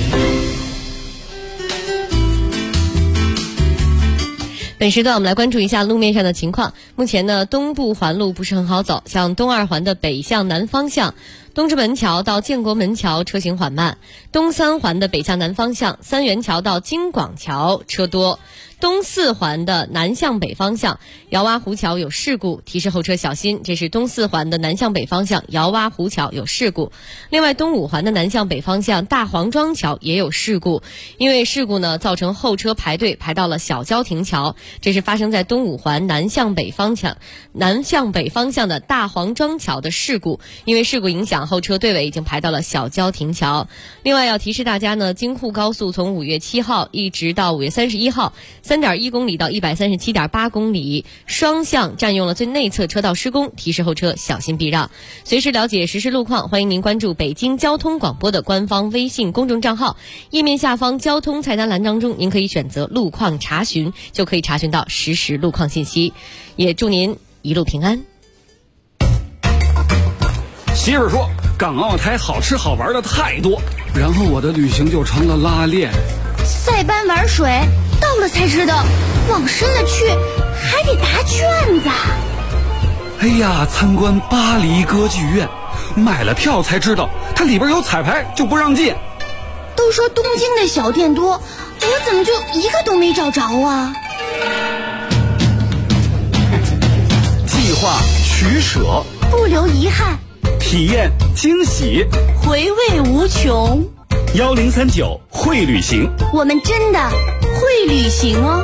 本时段我们来关注一下路面上的情况。目前呢，东部环路不是很好走，像东二环的北向南方向，东直门桥到建国门桥车行缓慢；东三环的北向南方向，三元桥到京广桥车多；东四环的南向北方向，姚洼湖桥有事故，提示后车小心。这是东四环的南向北方向，姚洼湖桥有事故。另外，东五环的南向北方向，大黄庄桥也有事故，因为事故呢，造成后车排队排到了小交亭桥。这是发生在东五环南向北方向的大黄庄桥的事故，因为事故影响，后车队尾已经排到了小交亭桥。另外要提示大家呢，京沪高速从5月7号一直到5月31号，3.1公里到137.8公里，双向占用了最内侧车道施工，提示后车小心避让。随时了解实时路况，欢迎您关注北京交通广播的官方微信公众账号，页面下方交通菜单栏当中，您可以选择路况查询，就可以查询到实时路况信息。也祝您一路平安。 媳妇说港澳台好吃好玩的太多，然后我的旅行就成了拉练。 塞班玩水，到了才知道，往深了去还得答卷子。 哎呀，参观巴黎歌剧院，买了票才知道它里边有彩排，就不让进。 都说东京的小店多，我怎么就一个都没找着啊？ 划取舍， 不留遗憾， 体验惊喜， 回味无穷。 1039会旅行， 我们真的会旅行哦。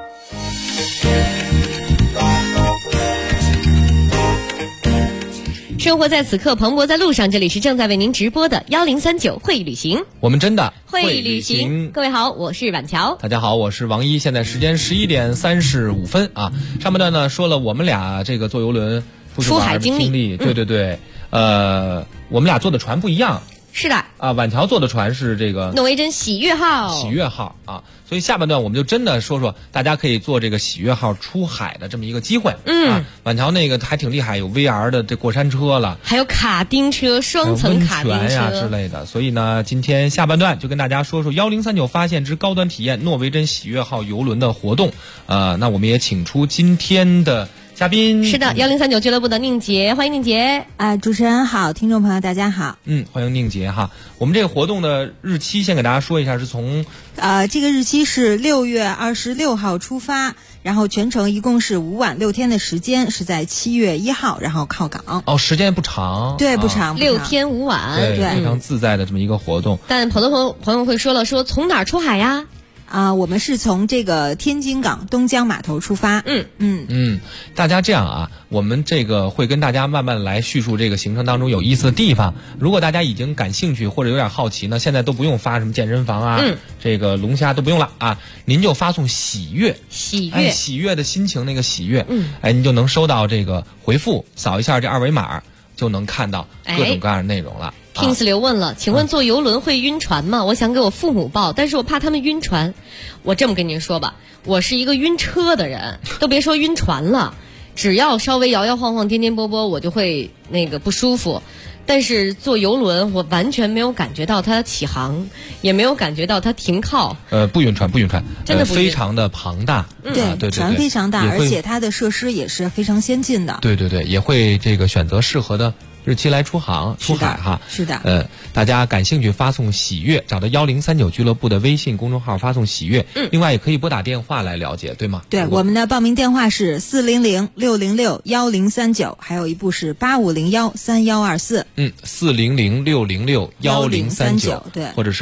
生活在此刻，蓬勃在路上。这里是正在为您直播的1039会旅行， 我们真的会旅行。各位好，我是婉乔。 大家好，我是王一。现在时间11点35分啊。上半段呢说了我们俩这个坐游轮出海经历，对，我们俩坐的船不一样。 是的啊，婉乔坐的船是这个诺维珍喜悦号啊，所以下半段我们就真的说说大家可以坐这个喜悦号出海的这么一个机会。婉乔那个还挺厉害，有 VR 的这过山车了， 还有卡丁车，双层卡丁车呀之类的。所以呢，今天下半段就跟大家说说1039发现之高端体验诺维珍喜悦号游轮的活动。那我们也请出今天的嘉宾， 是的，1039俱乐部的宁杰，欢迎宁杰。 主持人好，听众朋友大家好。 欢迎宁杰哈。我们这个活动的日期先给大家说一下，是从这个日期是6月26号出发，然后全程一共是5晚6天的时间，是在7月1号然后靠港。 时间不长， 对，不长 ，6天5晚， 对，非常自在的这么一个活动。 但朋友会说从哪儿出海呀？ 我们是从这个天津港东江码头出发。 大家这样啊，我们这个会跟大家慢慢来叙述这个行程当中有意思的地方。如果大家已经感兴趣或者有点好奇呢，现在都不用发什么健身房啊，这个龙虾都不用了啊，您就发送喜悦的心情那个喜悦，您就能收到这个回复，扫一下这2维码就能看到各种各样的内容了。 Kings 刘问了，请问坐游轮会晕船吗？我想给我父母报，但是我怕他们晕船。我这么跟您说吧，我是一个晕车的人，都别说晕船了，只要稍微摇摇晃晃、颠颠簸簸，我就会不舒服。但是坐游轮，我完全没有感觉到它起航，也没有感觉到它停靠。 不晕船， 真的不晕， 非常的庞大。 对，船非常大，而且它的设施也是非常先进的。 对，也会这个选择适合的日期来出海哈。 是的。 大家感兴趣发送喜悦，找到1039俱乐部的微信公众号发送喜悦。另外也可以拨打电话来了解，对吗？ 对，我们的报名电话是400-606-1039，还有一部是8501-3124。 400-606-1039， 对， 或者是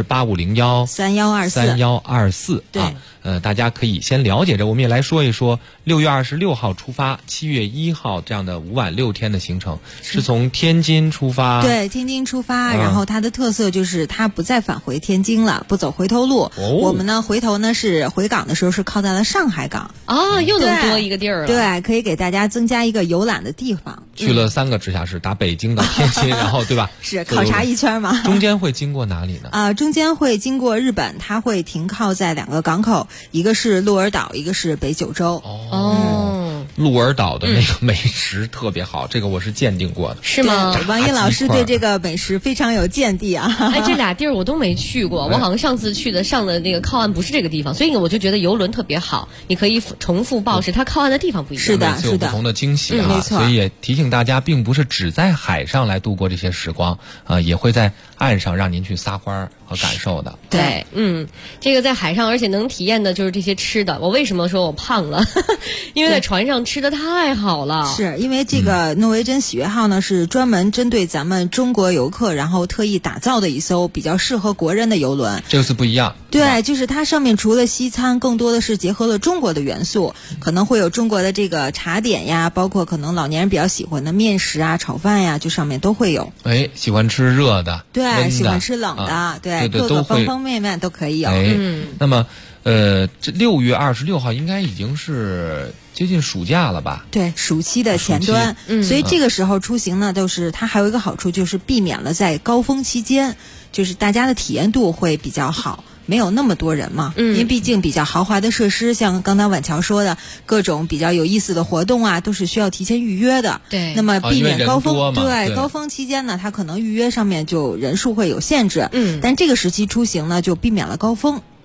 8501-3124。 对。 大家可以先了解着，我们也来说一说6月26号出发，7月1号这样的5晚6天的行程，是从天津出发。 对，天津出发，然后它的特色就是它不再返回天津了，不走回头路。我们呢回头呢是回港的时候是靠在了上海港。 又能多一个地儿了。 对，可以给大家增加一个游览的地方。 去了3个直辖市，打北京到天津，然后对吧？ 是考察一圈嘛。 中间会经过哪里呢？ 中间会经过日本，它会停靠在2个港口，一个是鹿儿岛，一个是北九州。 鹿儿岛的那个美食特别好，这个我是鉴定过的。 是吗？ 王一老师对这个美食非常有见地啊。 这俩地儿我都没去过，我好像上次上的那个靠岸不是这个地方，所以我就觉得游轮特别好，你可以重复报，是它靠岸的地方不一样。 是的， 有不同的惊喜啊。 没错。 所以也提醒大家，并不是只在海上来度过这些时光也会在岸上让您去撒欢和感受的。 对，这个在海上，而且能体验的就是这些吃的。我为什么说我胖了？因为在船上吃的太好了。 是因为这个诺维珍喜悦号呢，是专门针对咱们中国游客，然后特意打造的一艘比较适合国人的游轮。 这个是不一样。 对，就是它上面除了西餐，更多的是结合了中国的元素，可能会有中国的这个茶点呀，包括可能老年人比较喜欢的面食啊、炒饭呀，就上面都会有。 喜欢吃热的， 对，喜欢吃冷的，对，各个方方面面都可以有。 那么这6月26号应该已经是接近暑假了吧？ 对，暑期的前端。所以这个时候出行呢，就是它还有一个好处，就是避免了在高峰期间，就是大家的体验度会比较好。没有那么多人嘛，因为毕竟比较豪华的设施，像刚才婉乔说的各种比较有意思的活动啊，都是需要提前预约的。 对， 那么避免高峰，高峰期间呢，它可能预约上面就人数会有限制。但这个时期出行呢，就避免了高峰。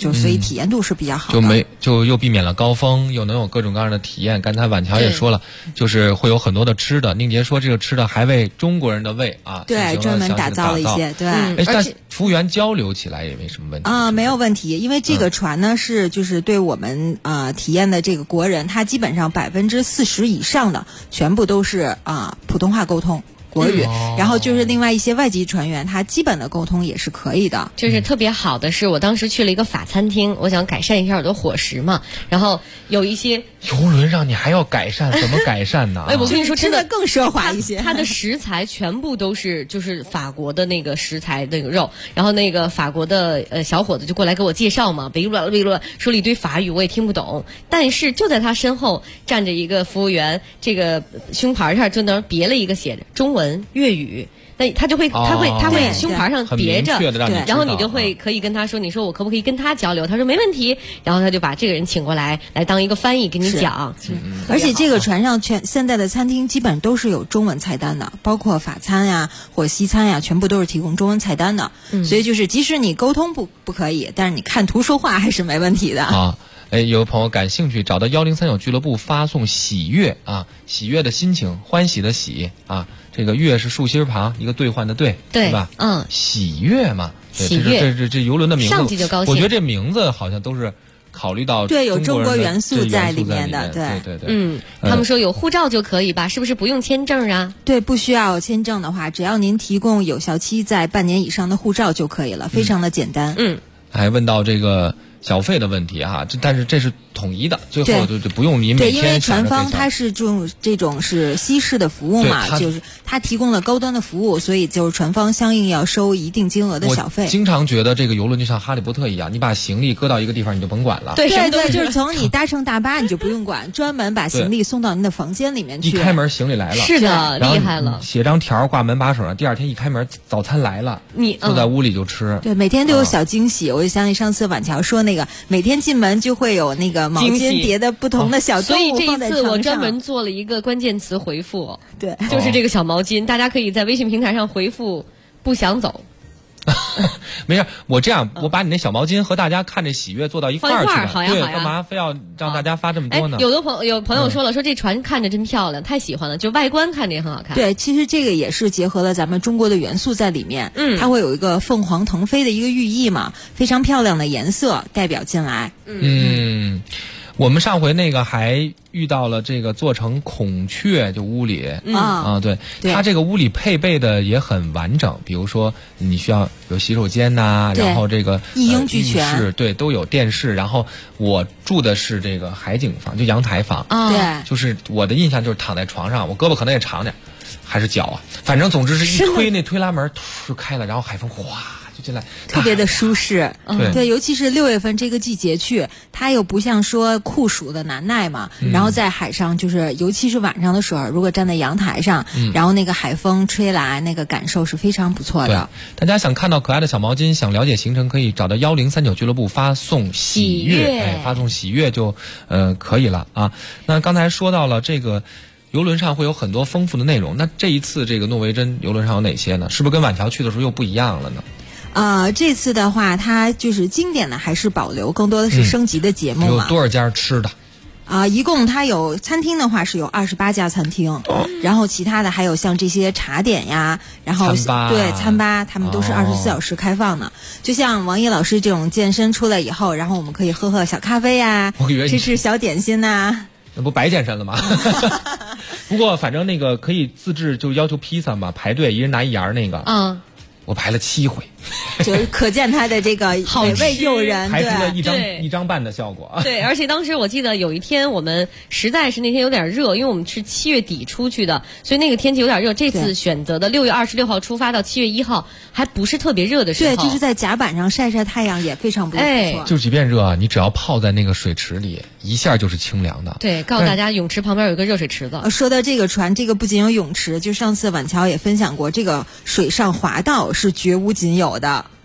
就所以体验度是比较好的。 就又避免了高峰，又能有各种各样的体验。刚才婉乔也说了，就是会有很多的吃的。宁杰说这个吃的还为中国人的胃啊， 对，专门打造了一些，对。 但服务员交流起来也没什么问题啊，没有问题，因为这个船呢是就是对我们体验的这个国人，他基本上40%以上的全部都是普通话沟通。国语，然后就是另外一些外籍船员，他基本的沟通也是可以的。 就是特别好的是，我当时去了一个法餐厅，我想改善一下我的伙食嘛，然后有一些游轮上你还要改善，怎么改善呢？ 哎，我跟你说，真的更奢华一些。 它的食材全部都是就是法国的那个食材那个肉，然后那个法国的小伙子就过来给我介绍嘛，维罗说了一堆法语，我也听不懂。但是就在他身后站着一个服务员，这个胸牌上就能别了一个写着中文。粤语，那他会胸牌上别着，然后你就会可以跟他说，你说我可不可以跟他交流？他说没问题，然后他就把这个人请过来当一个翻译给你讲。 而且这个船上现在的餐厅基本都是有中文菜单的，包括法餐呀或西餐呀，全部都是提供中文菜单的。所以就是即使你沟通不可以，但是你看图说话还是没问题的啊。有朋友感兴趣，找到1039俱乐部发送喜悦啊，喜悦的心情，欢喜的喜啊，这个悦是竖心旁一个兑换的兑，对吧？喜悦嘛， 喜悦， 这游轮的名字， 上去就高兴。 我觉得这名字好像都是考虑到对有中国元素在里面的， 对。 他们说有护照就可以吧？是不是不用签证啊？ 对，不需要签证的话，只要您提供有效期在半年以上的护照就可以了，非常的简单。 还问到这个小费的问题哈，但是这是统一的，最后就不用你每天。 对，因为船方它是这种是西式的服务嘛，就是它提供了高端的服务，所以就是船方相应要收一定金额的小费。 我经常觉得这个游轮就像哈利波特一样，你把行李搁到一个地方你就甭管了。 对，就是从你搭乘大巴你就不用管，专门把行李送到您的房间里面去。 一开门行李来了， 是的，厉害了。 写张条挂门把手上，第二天一开门早餐来了，你坐在屋里就吃。 对，每天都有小惊喜。我就想起上次婉乔说那个，每天进门就会有那个毛巾叠的不同的小动物放在床上。 所以这一次我专门做了一个关键词回复， 对， 就是这个小毛巾，大家可以在微信平台上回复不想走。 没事，我这样，我把你那小毛巾和大家看这喜悦做到一块儿去了。 好呀， 对，干嘛非要让大家发这么多呢？ 有朋友说了，说这船看着真漂亮，太喜欢了，就外观看着也很好看。 对，其实这个也是结合了咱们中国的元素在里面。它会有一个凤凰腾飞的一个寓意嘛，非常漂亮的颜色代表进来。 我们上回那个还遇到了这个做成孔雀，就屋里对，它这个屋里配备的也很完整，比如说你需要有洗手间呐，然后这个一应俱全， 对，都有电视。然后我住的是这个海景房，就阳台房， 对， 就是我的印象就是躺在床上，我胳膊可能也长点，还是脚啊，反正总之是一推那推拉门突开了，然后海风哗就进来， 特别的舒适。对，尤其是6月份这个季节去，它又不像说酷暑的难耐嘛，然后在海上就是尤其是晚上的时候，如果站在阳台上，然后那个海风吹来，那个感受是非常不错的。 大家想看到可爱的小毛巾，想了解行程，可以找到1039俱乐部发送喜悦，发送喜悦就可以了啊。那刚才说到了这个游轮上会有很多丰富的内容，那这一次这个诺维珍游轮上有哪些呢？是不是跟婉乔去的时候又不一样了呢？ 这次的话，它就是经典的还是保留，更多的是升级的节目嘛。 有多少家吃的？ 一共它有餐厅的话是有28家餐厅，然后其他的还有像这些茶点呀，然后餐吧，他们都是24小时开放的。就像王毅老师这种健身出来以后，然后我们可以喝喝小咖啡呀，吃小点心呐。 那不白健身了吗？不过反正那个可以自制，就要求披萨嘛，排队一人拿1元那个。我排了7回， 就可见它的这个美味诱人， 排出了一张半的效果。 对，而且当时我记得有一天我们实在是那天有点热，因为我们是7月底出去的，所以那个天气有点热。这次选择的6月26号出发到7月1号，还不是特别热的时候。 对，就是在甲板上晒晒太阳也非常不错。 就即便热，你只要泡在那个水池里，一下就是清凉的。 对，告诉大家，泳池旁边有一个热水池子。 说到这个船，这个不仅有泳池，就上次婉乔也分享过，这个水上滑道是绝无仅有的。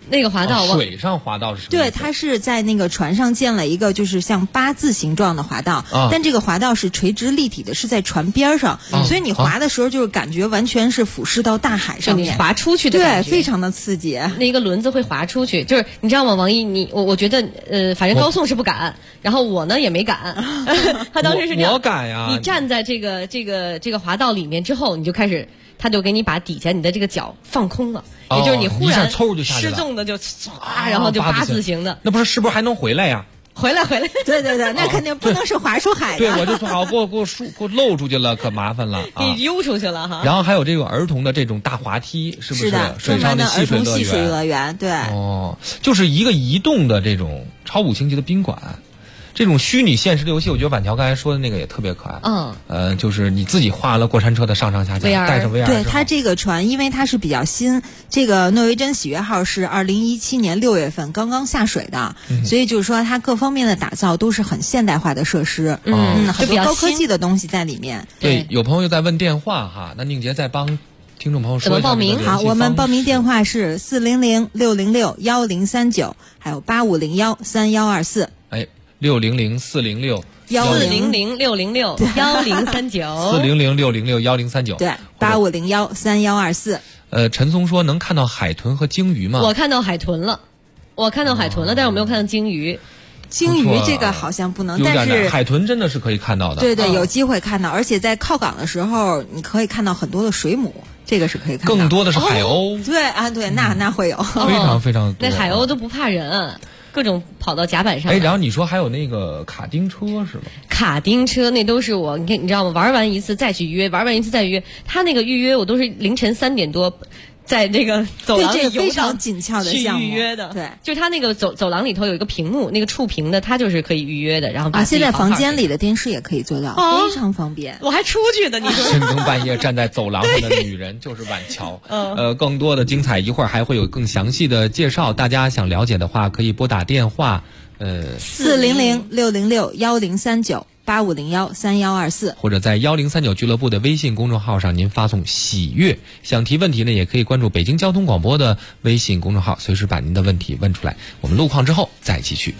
那个滑道水上滑道是什么？ 对，它是在那个船上建了一个就是像八字形状的滑道，但这个滑道是垂直立体的，是在船边上，所以你滑的时候就是感觉完全是俯视到大海上面， 你滑出去的感觉， 对，非常的刺激。 那个轮子会滑出去，就是你知道吗，王一，我觉得反正高颂是不敢，然后我呢也没敢，他当时是这样， 我敢呀， 你站在这个滑道里面之后，你就开始。他就给你把底下你的这个脚放空了，也就是你忽然失重的就唰，然后就八字形的， 那是不是还能回来呀？ 回来， 对，那肯定不能是滑出海的。 对，我就说好，给我漏出去了，可麻烦了啊！ 你悠出去了哈。 然后还有这个儿童的这种大滑梯，是不是？ 是的， 水上的儿童戏水乐园，对。 就是一个移动的这种超5星级的宾馆。这种虚拟现实的游戏，我觉得婉乔刚才说的那个也特别可爱。就是你自己画了过山车的上上下下，带上 VR。 对，它这个船因为它是比较新，这个诺维珍喜悦号是2017年6月份刚刚下水的，所以就是说它各方面的打造都是很现代化的设施，很多高科技的东西在里面。 对，有朋友在问电话哈，那宁杰再帮听众朋友说一下怎么报名。 好，我们报名电话是400-606-1039，还有8501-3124。 600-606-1039，400-606-1039， 对，8501-3124。 陈松说能看到海豚和鲸鱼吗？ 我看到海豚了，但是我没有看到鲸鱼。 鲸鱼这个好像不能，但是海豚真的是可以看到的。 对，有机会看到，而且在靠港的时候，你可以看到很多的水母，这个是可以看到。 更多的是海鸥。 对，那会有， 非常非常多。 那海鸥都不怕人。各种跑到甲板上。 然后你说还有那个卡丁车是吗？ 卡丁车那都是我，你知道吗？玩完一次再去约，玩完一次再约。他那个预约我都是凌晨3点多。在这个走廊里游非常紧俏的项目去预约的， 对， 就是他那个走廊里头有一个屏幕，那个触屏的，它就是可以预约的。然后现在房间里的电视也可以做到，非常方便。 我还出去的，你说深更半夜站在走廊上的女人就是婉乔。更多的精彩，一会儿还会有更详细的介绍。大家想了解的话，可以拨打电话 400-606-1039。8501-3124， 或者在1039俱乐部的微信公众号上，您发送喜悦。想提问题呢，也可以关注北京交通广播的微信公众号，随时把您的问题问出来。我们路况之后再继续。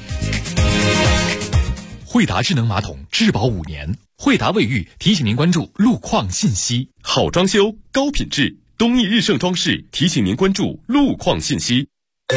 惠达智能马桶质保5年，惠达卫浴提醒您关注路况信息。好装修，高品质，东益日盛装饰提醒您关注路况信息。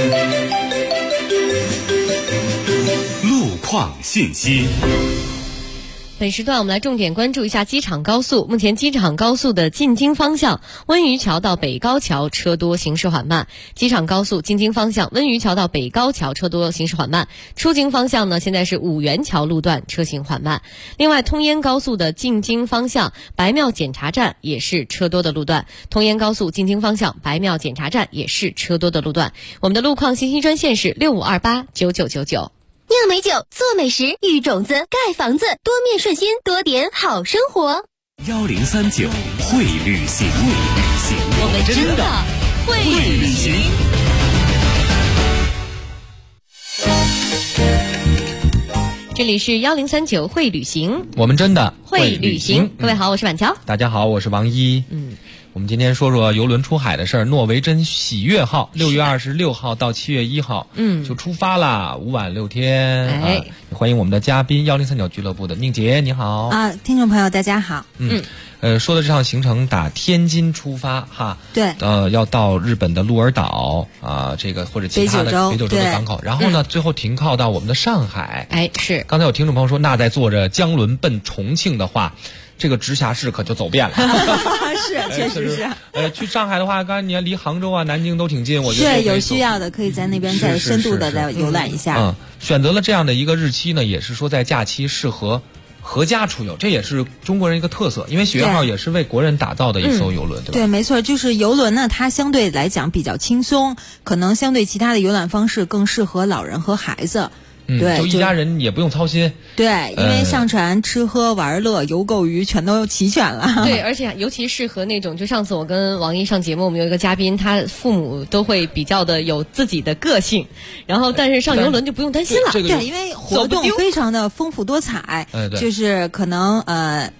路况信息。 本时段我们来重点关注一下机场高速。目前机场高速的进京方向温榆桥到北高桥车多，行驶缓慢。机场高速进京方向温榆桥到北高桥车多，行驶缓慢。出京方向呢，现在是五元桥路段车行缓慢。另外，通燕高速的进京方向白庙检查站也是车多的路段。通燕高速进京方向白庙检查站也是车多的路段。我们的路况信息专线是65289999。 酿美酒，做美食，育种子，盖房子，多面顺心，多点好生活。 1039会旅行， 我们真的会旅行。 这里是1039会旅行， 我们真的会旅行。各位好，我是婉乔。 大家好，我是王一。我们今天说说邮轮出海的事儿。诺维珍喜悦号6月26号到7月1号，就出发了，5晚6天。欢迎我们的嘉宾1039俱乐部的宁杰，你好啊，听众朋友大家好。 说的这趟行程打天津出发哈， 对， 要到日本的鹿儿岛啊，这个或者其他的北九州的港口，然后呢，最后停靠到我们的上海。 是。 刚才有听众朋友说，那在坐着江轮奔重庆的话，这个直辖市可就走遍了。 是，确实是。 去上海的话，刚才你看离杭州啊、南京都挺近，我觉得对，有需要的可以在那边再深度的再游览一下。 选择了这样的一个日期呢，也是说在假期适合合家出游，这也是中国人一个特色，因为喜悦号也是为国人打造的一艘游轮，对吧？ 对，没错，就是游轮呢，它相对来讲比较轻松，可能相对其他的游览方式更适合老人和孩子。对， 就一家人也不用操心。 对，因为上船吃喝玩乐游购娱全都齐全了。 对，而且尤其适合那种，就上次我跟王一上节目，我们有一个嘉宾，他父母都会比较的有自己的个性，然后但是上游轮就不用担心了。 对，因为活动非常的丰富多彩，就是可能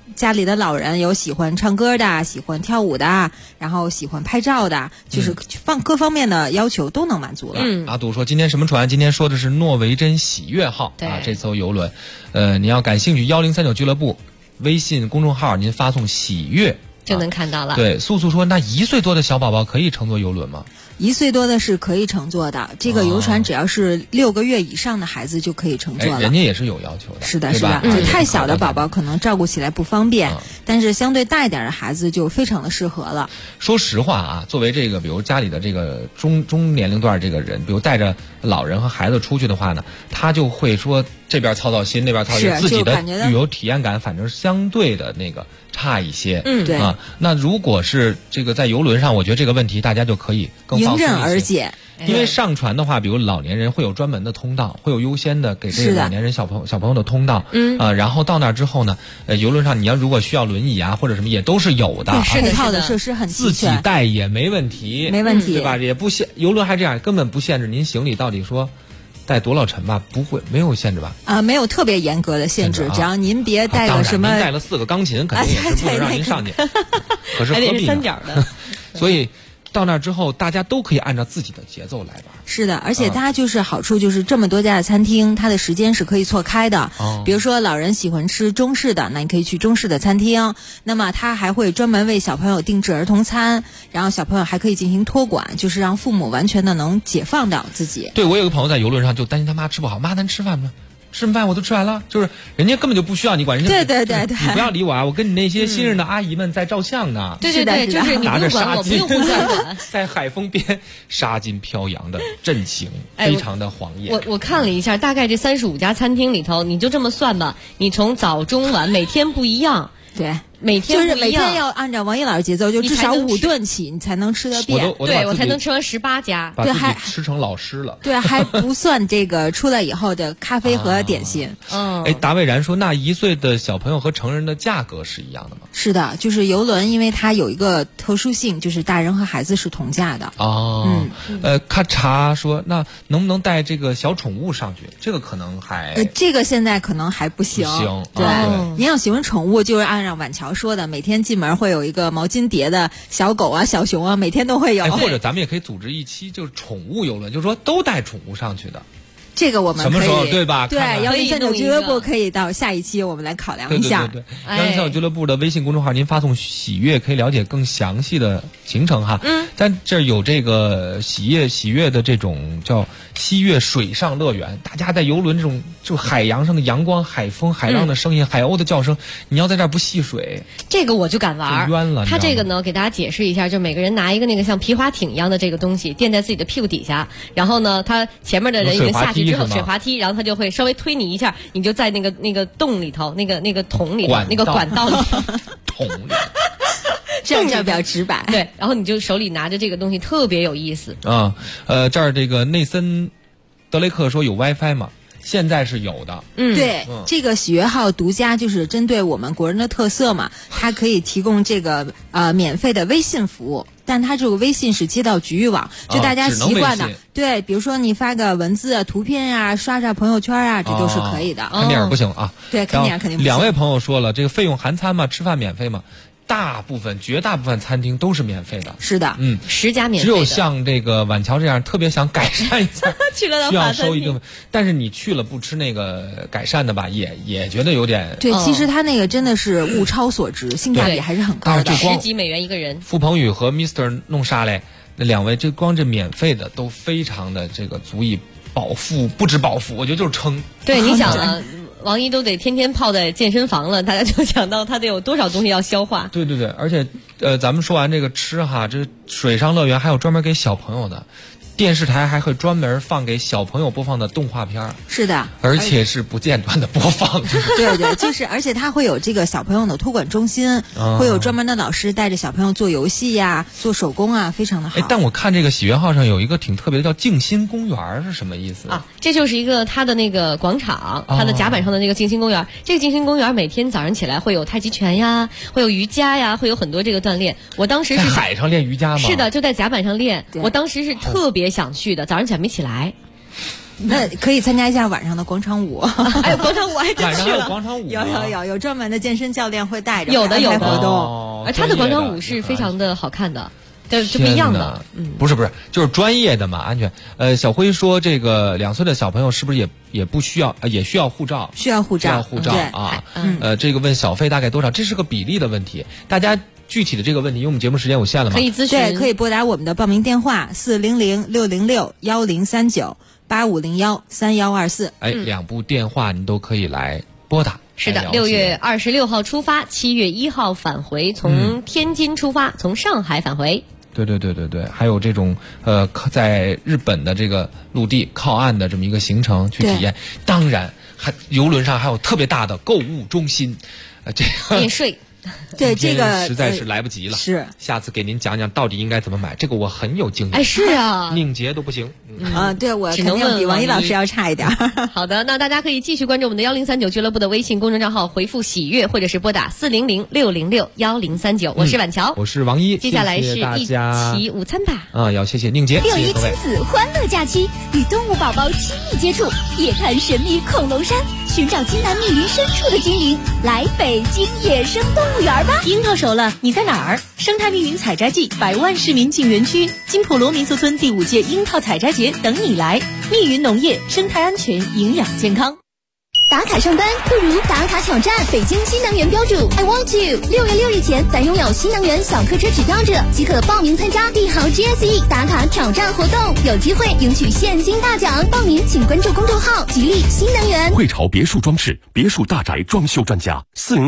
家里的老人有喜欢唱歌的，喜欢跳舞的，然后喜欢拍照的，就是各方面的要求都能满足了。 阿杜说今天什么船？今天说的是诺维珍喜悦号啊，这艘游轮。您要感兴趣，1039俱乐部微信公众号您发送喜悦就能看到了。 对，素素说那1岁多的小宝宝可以乘坐游轮吗 ？1岁多的是可以乘坐的，这个游船只要是6个月以上的孩子就可以乘坐了。 人家也是有要求的。 是的，是的，就太小的宝宝可能照顾起来不方便，但是相对大一点的孩子就非常的适合了。 说实话啊，作为这个比如家里的这个中年龄段这个人，比如带着老人和孩子出去的话呢，他就会说这边操心那边操心，自己的旅游体验感反正相对的那个差一些。 对啊，那如果是这个在游轮上，我觉得这个问题大家就可以更放松一些， 迎刃而解。 因为上船的话，比如老年人会有专门的通道，会有优先的给这个老年人小朋友的通道。然后到那之后呢，游轮上你要如果需要轮椅啊或者什么也都是有的， 配套的设施很齐全， 自己带也没问题，对吧？也不限游轮还这样，根本不限制您行李到底说带多少沉吧，不会没有限制吧？ 没有特别严格的限制，只要您别带个什么， 您带了4个钢琴，肯定也是不能让您上去。可是何必呢？ 3角的， 所以。到那之后，大家都可以按照自己的节奏来吧。 是的，而且它就是好处就是这么多家的餐厅，它的时间是可以错开的。比如说老人喜欢吃中式的，那你可以去中式的餐厅。那么它还会专门为小朋友定制儿童餐，然后小朋友还可以进行托管，就是让父母完全的能解放掉自己。 对，我有个朋友在游轮上就担心他妈吃不好，妈咱吃饭吗？吃饭我都吃完了，就是人家根本就不需要你管，人家对， 你不要理我啊！我跟你那些新任的阿姨们在照相呢。 对，就是你拿着纱巾， 管在海风边纱巾飘扬的阵型，非常的晃眼。 我看了一下，大概这35家餐厅里头，你就这么算吧，你从早中晚每天不一样。 对。 每天就是每天要按照王一老师节奏，就至少5顿起，你才能吃得遍。 对，我才能吃完18家。 对，还吃成老师了。 对，还不算这个出来以后的咖啡和点心。 达蔚然说，那1岁的小朋友和成人的价格是一样的吗？ 是的，就是游轮，因为它有一个特殊性，就是大人和孩子是同价的。 咔嚓说，那能不能带这个小宠物上去？这个可能还这个现在可能还不行。对，您要喜欢宠物，就是按照晚桥说的，每天进门会有一个毛巾叠的小狗啊、小熊啊，每天都会有。 或者咱们也可以组织一期就是宠物游轮，就是说都带宠物上去的。 这个我们可以什么时候对吧？ 对，1039俱乐部可以到下一期我们来考量一下。 对，1039俱乐部的微信公众号，您发送喜悦可以了解更详细的行程哈。但这有这个喜悦的这种叫西悦水上乐园，大家在游轮这种就海洋上的阳光、海风、海浪的声音、海鸥的叫声，你要在这儿不戏水， 这个我就敢玩。 就冤了。 他这个呢，给大家解释一下，就每个人拿一个那个像皮划艇一样的这个东西垫在自己的屁股底下，然后呢，他前面的人已经下去之后，水滑梯，然后他就会稍微推你一下，你就在那个洞里头，那个桶里头，那个管道里头， 桶里。 这样比较直白。 对，然后你就手里拿着这个东西，特别有意思。 这儿这个内森德雷克说有 WiFi 吗？现在是有的。 对，这个喜悦号独家就是针对我们国人的特色嘛，它可以提供这个免费的微信服务。但它这个微信是接到局域网，就大家习惯的。对，比如说你发个文字、图片呀、刷刷朋友圈啊，这都是可以的。 看电影不行啊？ 对，看电影肯定不行。 2位朋友说了，这个费用含餐吗？吃饭免费吗？绝大部分餐厅都是免费的。 是的 ，10家免费的。 只有像这个晚桥这样特别想改善一下， 去了需要收一定，但是你去了不吃那个改善的吧，也觉得有点。 对，其实他那个真的是物超所值，性价比还是很高的 ，10几美元一个人。 付鹏宇和 Mr. 弄啥嘞？那2位这光这免费的都非常的这个足以饱腹，不止饱腹，我觉得就是撑。 对，你想啊。王一都得天天泡在健身房了，大家就想到他得有多少东西要消化。 对，而且咱们说完这个吃哈，这水上乐园还有专门给小朋友的。电视台还会专门放给小朋友播放的动画片。 是的， 而且是不间断的播放。 对，就是而且它会有这个小朋友的托管中心，会有专门的老师带着小朋友做游戏呀、做手工啊，非常的好。 但我看这个喜悦号上有一个挺特别的，叫静心公园，是什么意思啊？这就是一个它的那个广场，它的甲板上的那个静心公园。这个静心公园每天早上起来会有太极拳呀，会有瑜伽呀，会有很多这个锻炼。我当时是在海上练瑜伽吗？ 是的，就在甲板上练。我当时是特别想去的，早上起来没起来。 那可以参加一下晚上的广场舞。 哎，广场舞还真去了。 广场舞有专门的健身教练会带着。 有的活动。 哦， 他的广场舞是非常的好看的。这不一样的， 不是，就是专业的嘛，安全。小辉说，这个2岁的小朋友是不是也不需要，也需要护照？ 需要护照啊。这个问小费大概多少？这是个比例的问题。大家具体的这个问题，因为我们节目时间有限了嘛， 可以咨询。 对，可以拨打我们的报名电话400-606-1039-8501-3124。 哎，2部电话您都可以来拨打。 是的，6月26号出发，7月1号返回，从天津出发，从上海返回。 对，还有这种在日本的这个陆地靠岸的这么一个行程去体验。当然，游轮上还有特别大的购物中心，这个免税。 对，这个实在是来不及了。 是， 下次给您讲讲到底应该怎么买，这个我很有经验。 哎，是啊， 宁杰都不行。 对，我肯定比王一老师要差一点。 好的，那大家可以继续关注我们的1039俱乐部的微信公众账号，回复喜悦，或者是拨打400-606-1039。我是婉乔， 我是王一。 接下来是一起午餐吧。 要谢谢宁杰。 6一亲子欢乐假期，与动物宝宝亲密接触，夜探神秘恐龙山，寻找津南密林深处的精灵，来北京野生动物园吧！ 樱到手了，你在哪儿？生态密云采摘季，100万市民进园区，金普罗民俗村第5届樱桃采摘节等你来。密云农业，生态安全，营养健康。 打卡上班不如打卡挑战北京新能源标注 I want to。 6月6日前，凡拥有新能源小客车指标者即可报名参加帝豪 GSE 打卡挑战活动，有机会赢取现金大奖。报名请关注公众号吉利新能源。 汇潮别墅装饰，别墅大宅装修专家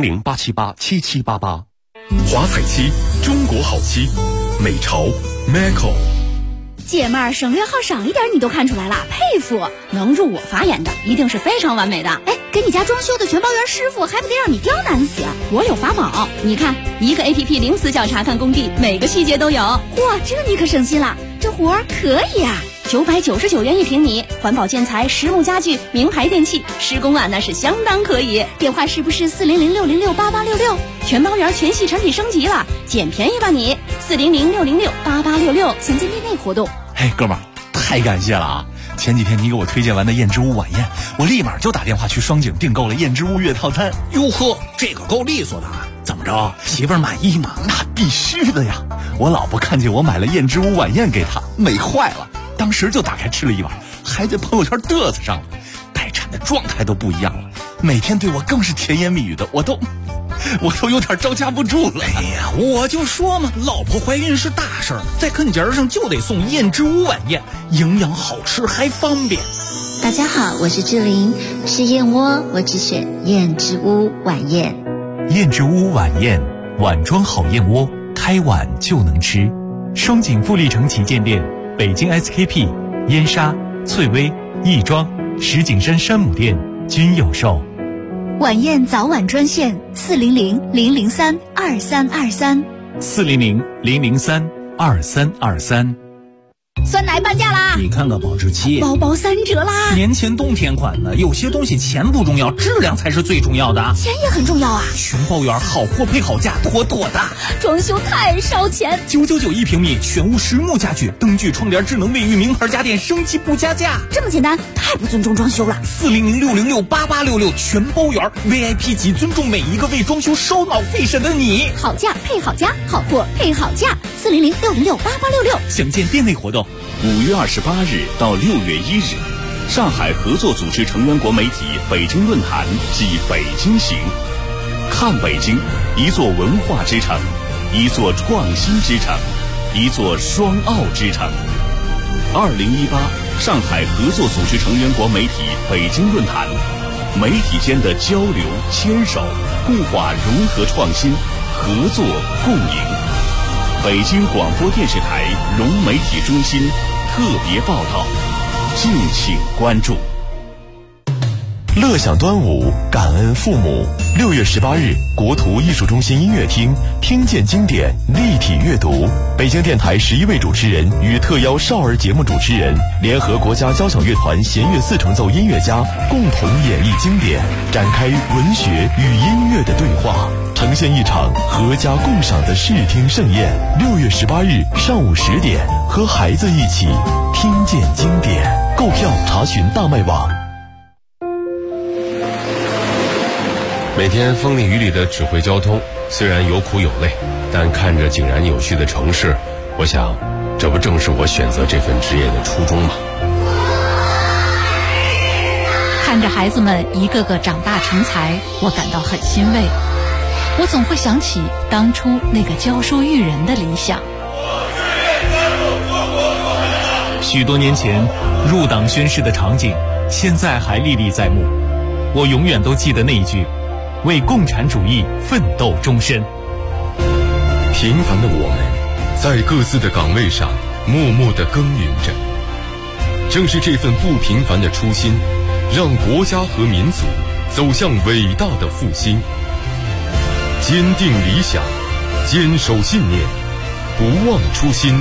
，400-878-7788。华彩漆，中国好漆，美潮 Maco。 姐妹儿，省略号少一点你都看出来了，佩服！能入我法眼的一定是非常完美的。哎，给你家装修的全包圆师傅还不得让你刁难死？我有法宝，你看，一个 APP 零死角查看工地，每个细节都有。哇，这你可省心了，这活儿可以啊！999元1平米，环保建材、实木家具、名牌电器，施工啊那是相当可以。电话是不是400-606-8866？全包圆全系产品升级了，捡便宜吧你！400-606-8866，详见店内活动。 嘿，哥们儿，太感谢了啊！前几天你给我推荐完的燕之屋晚宴，我立马就打电话去双井订购了燕之屋月套餐。 哟呵，这个够利索的，怎么着，媳妇儿满意吗？ 那必须的呀！我老婆看见我买了燕之屋晚宴给她，美坏了，当时就打开吃了一碗，还在朋友圈嘚瑟上了，待产的状态都不一样了，每天对我更是甜言蜜语的，我都有点招架不住了。 哎呀，我就说嘛，老婆怀孕是大事儿，在跟节上就得送燕之屋晚宴，营养好吃还方便。 大家好，我是志玲，吃燕窝我只选燕之屋晚宴。 燕之屋晚宴，碗装好燕窝，开碗就能吃。双井富力城旗舰店、北京 SKP、燕莎、翠微、亦庄、石景山山姆店均有售。 晚宴早晚专线400-003-2323。 400-003-2323。 酸奶半价啦！ 你看看保质期， 包包3折啦！ 年前冬天款的，有些东西钱不重要，质量才是最重要的。 钱也很重要啊！ 全包圆，好货配好价，妥妥的。 装修太烧钱 ，9991平米，全屋实木家具，灯具、窗帘、智能卫浴，名牌家电，升级不加价。 这么简单，太不尊重装修了。 400-606-8866，全包圆 ，VIP 级，尊重每一个为装修烧脑费神的你。 好价配好家，好货配好价。400-606-8866， 详见店内活动。 5月28日到6月1日，上海合作组织成员国媒体北京论坛暨北京行，看北京，一座文化之城，一座创新之城，一座双奥之城。2018上海合作组织成员国媒体北京论坛，媒体间的交流牵手，固化融合创新，合作共赢。北京广播电视台融媒体中心特别报道，敬请关注。 乐享端午，感恩父母。6月18日，国图艺术中心音乐厅，听见经典，立体阅读。北京电台11位主持人与特邀少儿节目主持人，联合国家交响乐团弦乐4重奏音乐家，共同演绎经典，展开文学与音乐的对话，呈现一场合家共赏的视听盛宴。6月18日上午10点，和孩子一起听见经典。 购票查询大麦网。 每天风里雨里的指挥交通，虽然有苦有累，但看着井然有序的城市，我想，这不正是我选择这份职业的初衷吗？ 看着孩子们一个个长大成才，我感到很欣慰。我总会想起当初那个教书育人的理想。 许多年前入党宣誓的场景，现在还历历在目。我永远都记得那一句：为共产主义奋斗终身。 平凡的我们，在各自的岗位上默默地耕耘着。正是这份不平凡的初心，让国家和民族走向伟大的复兴。坚定理想，坚守信念，不忘初心，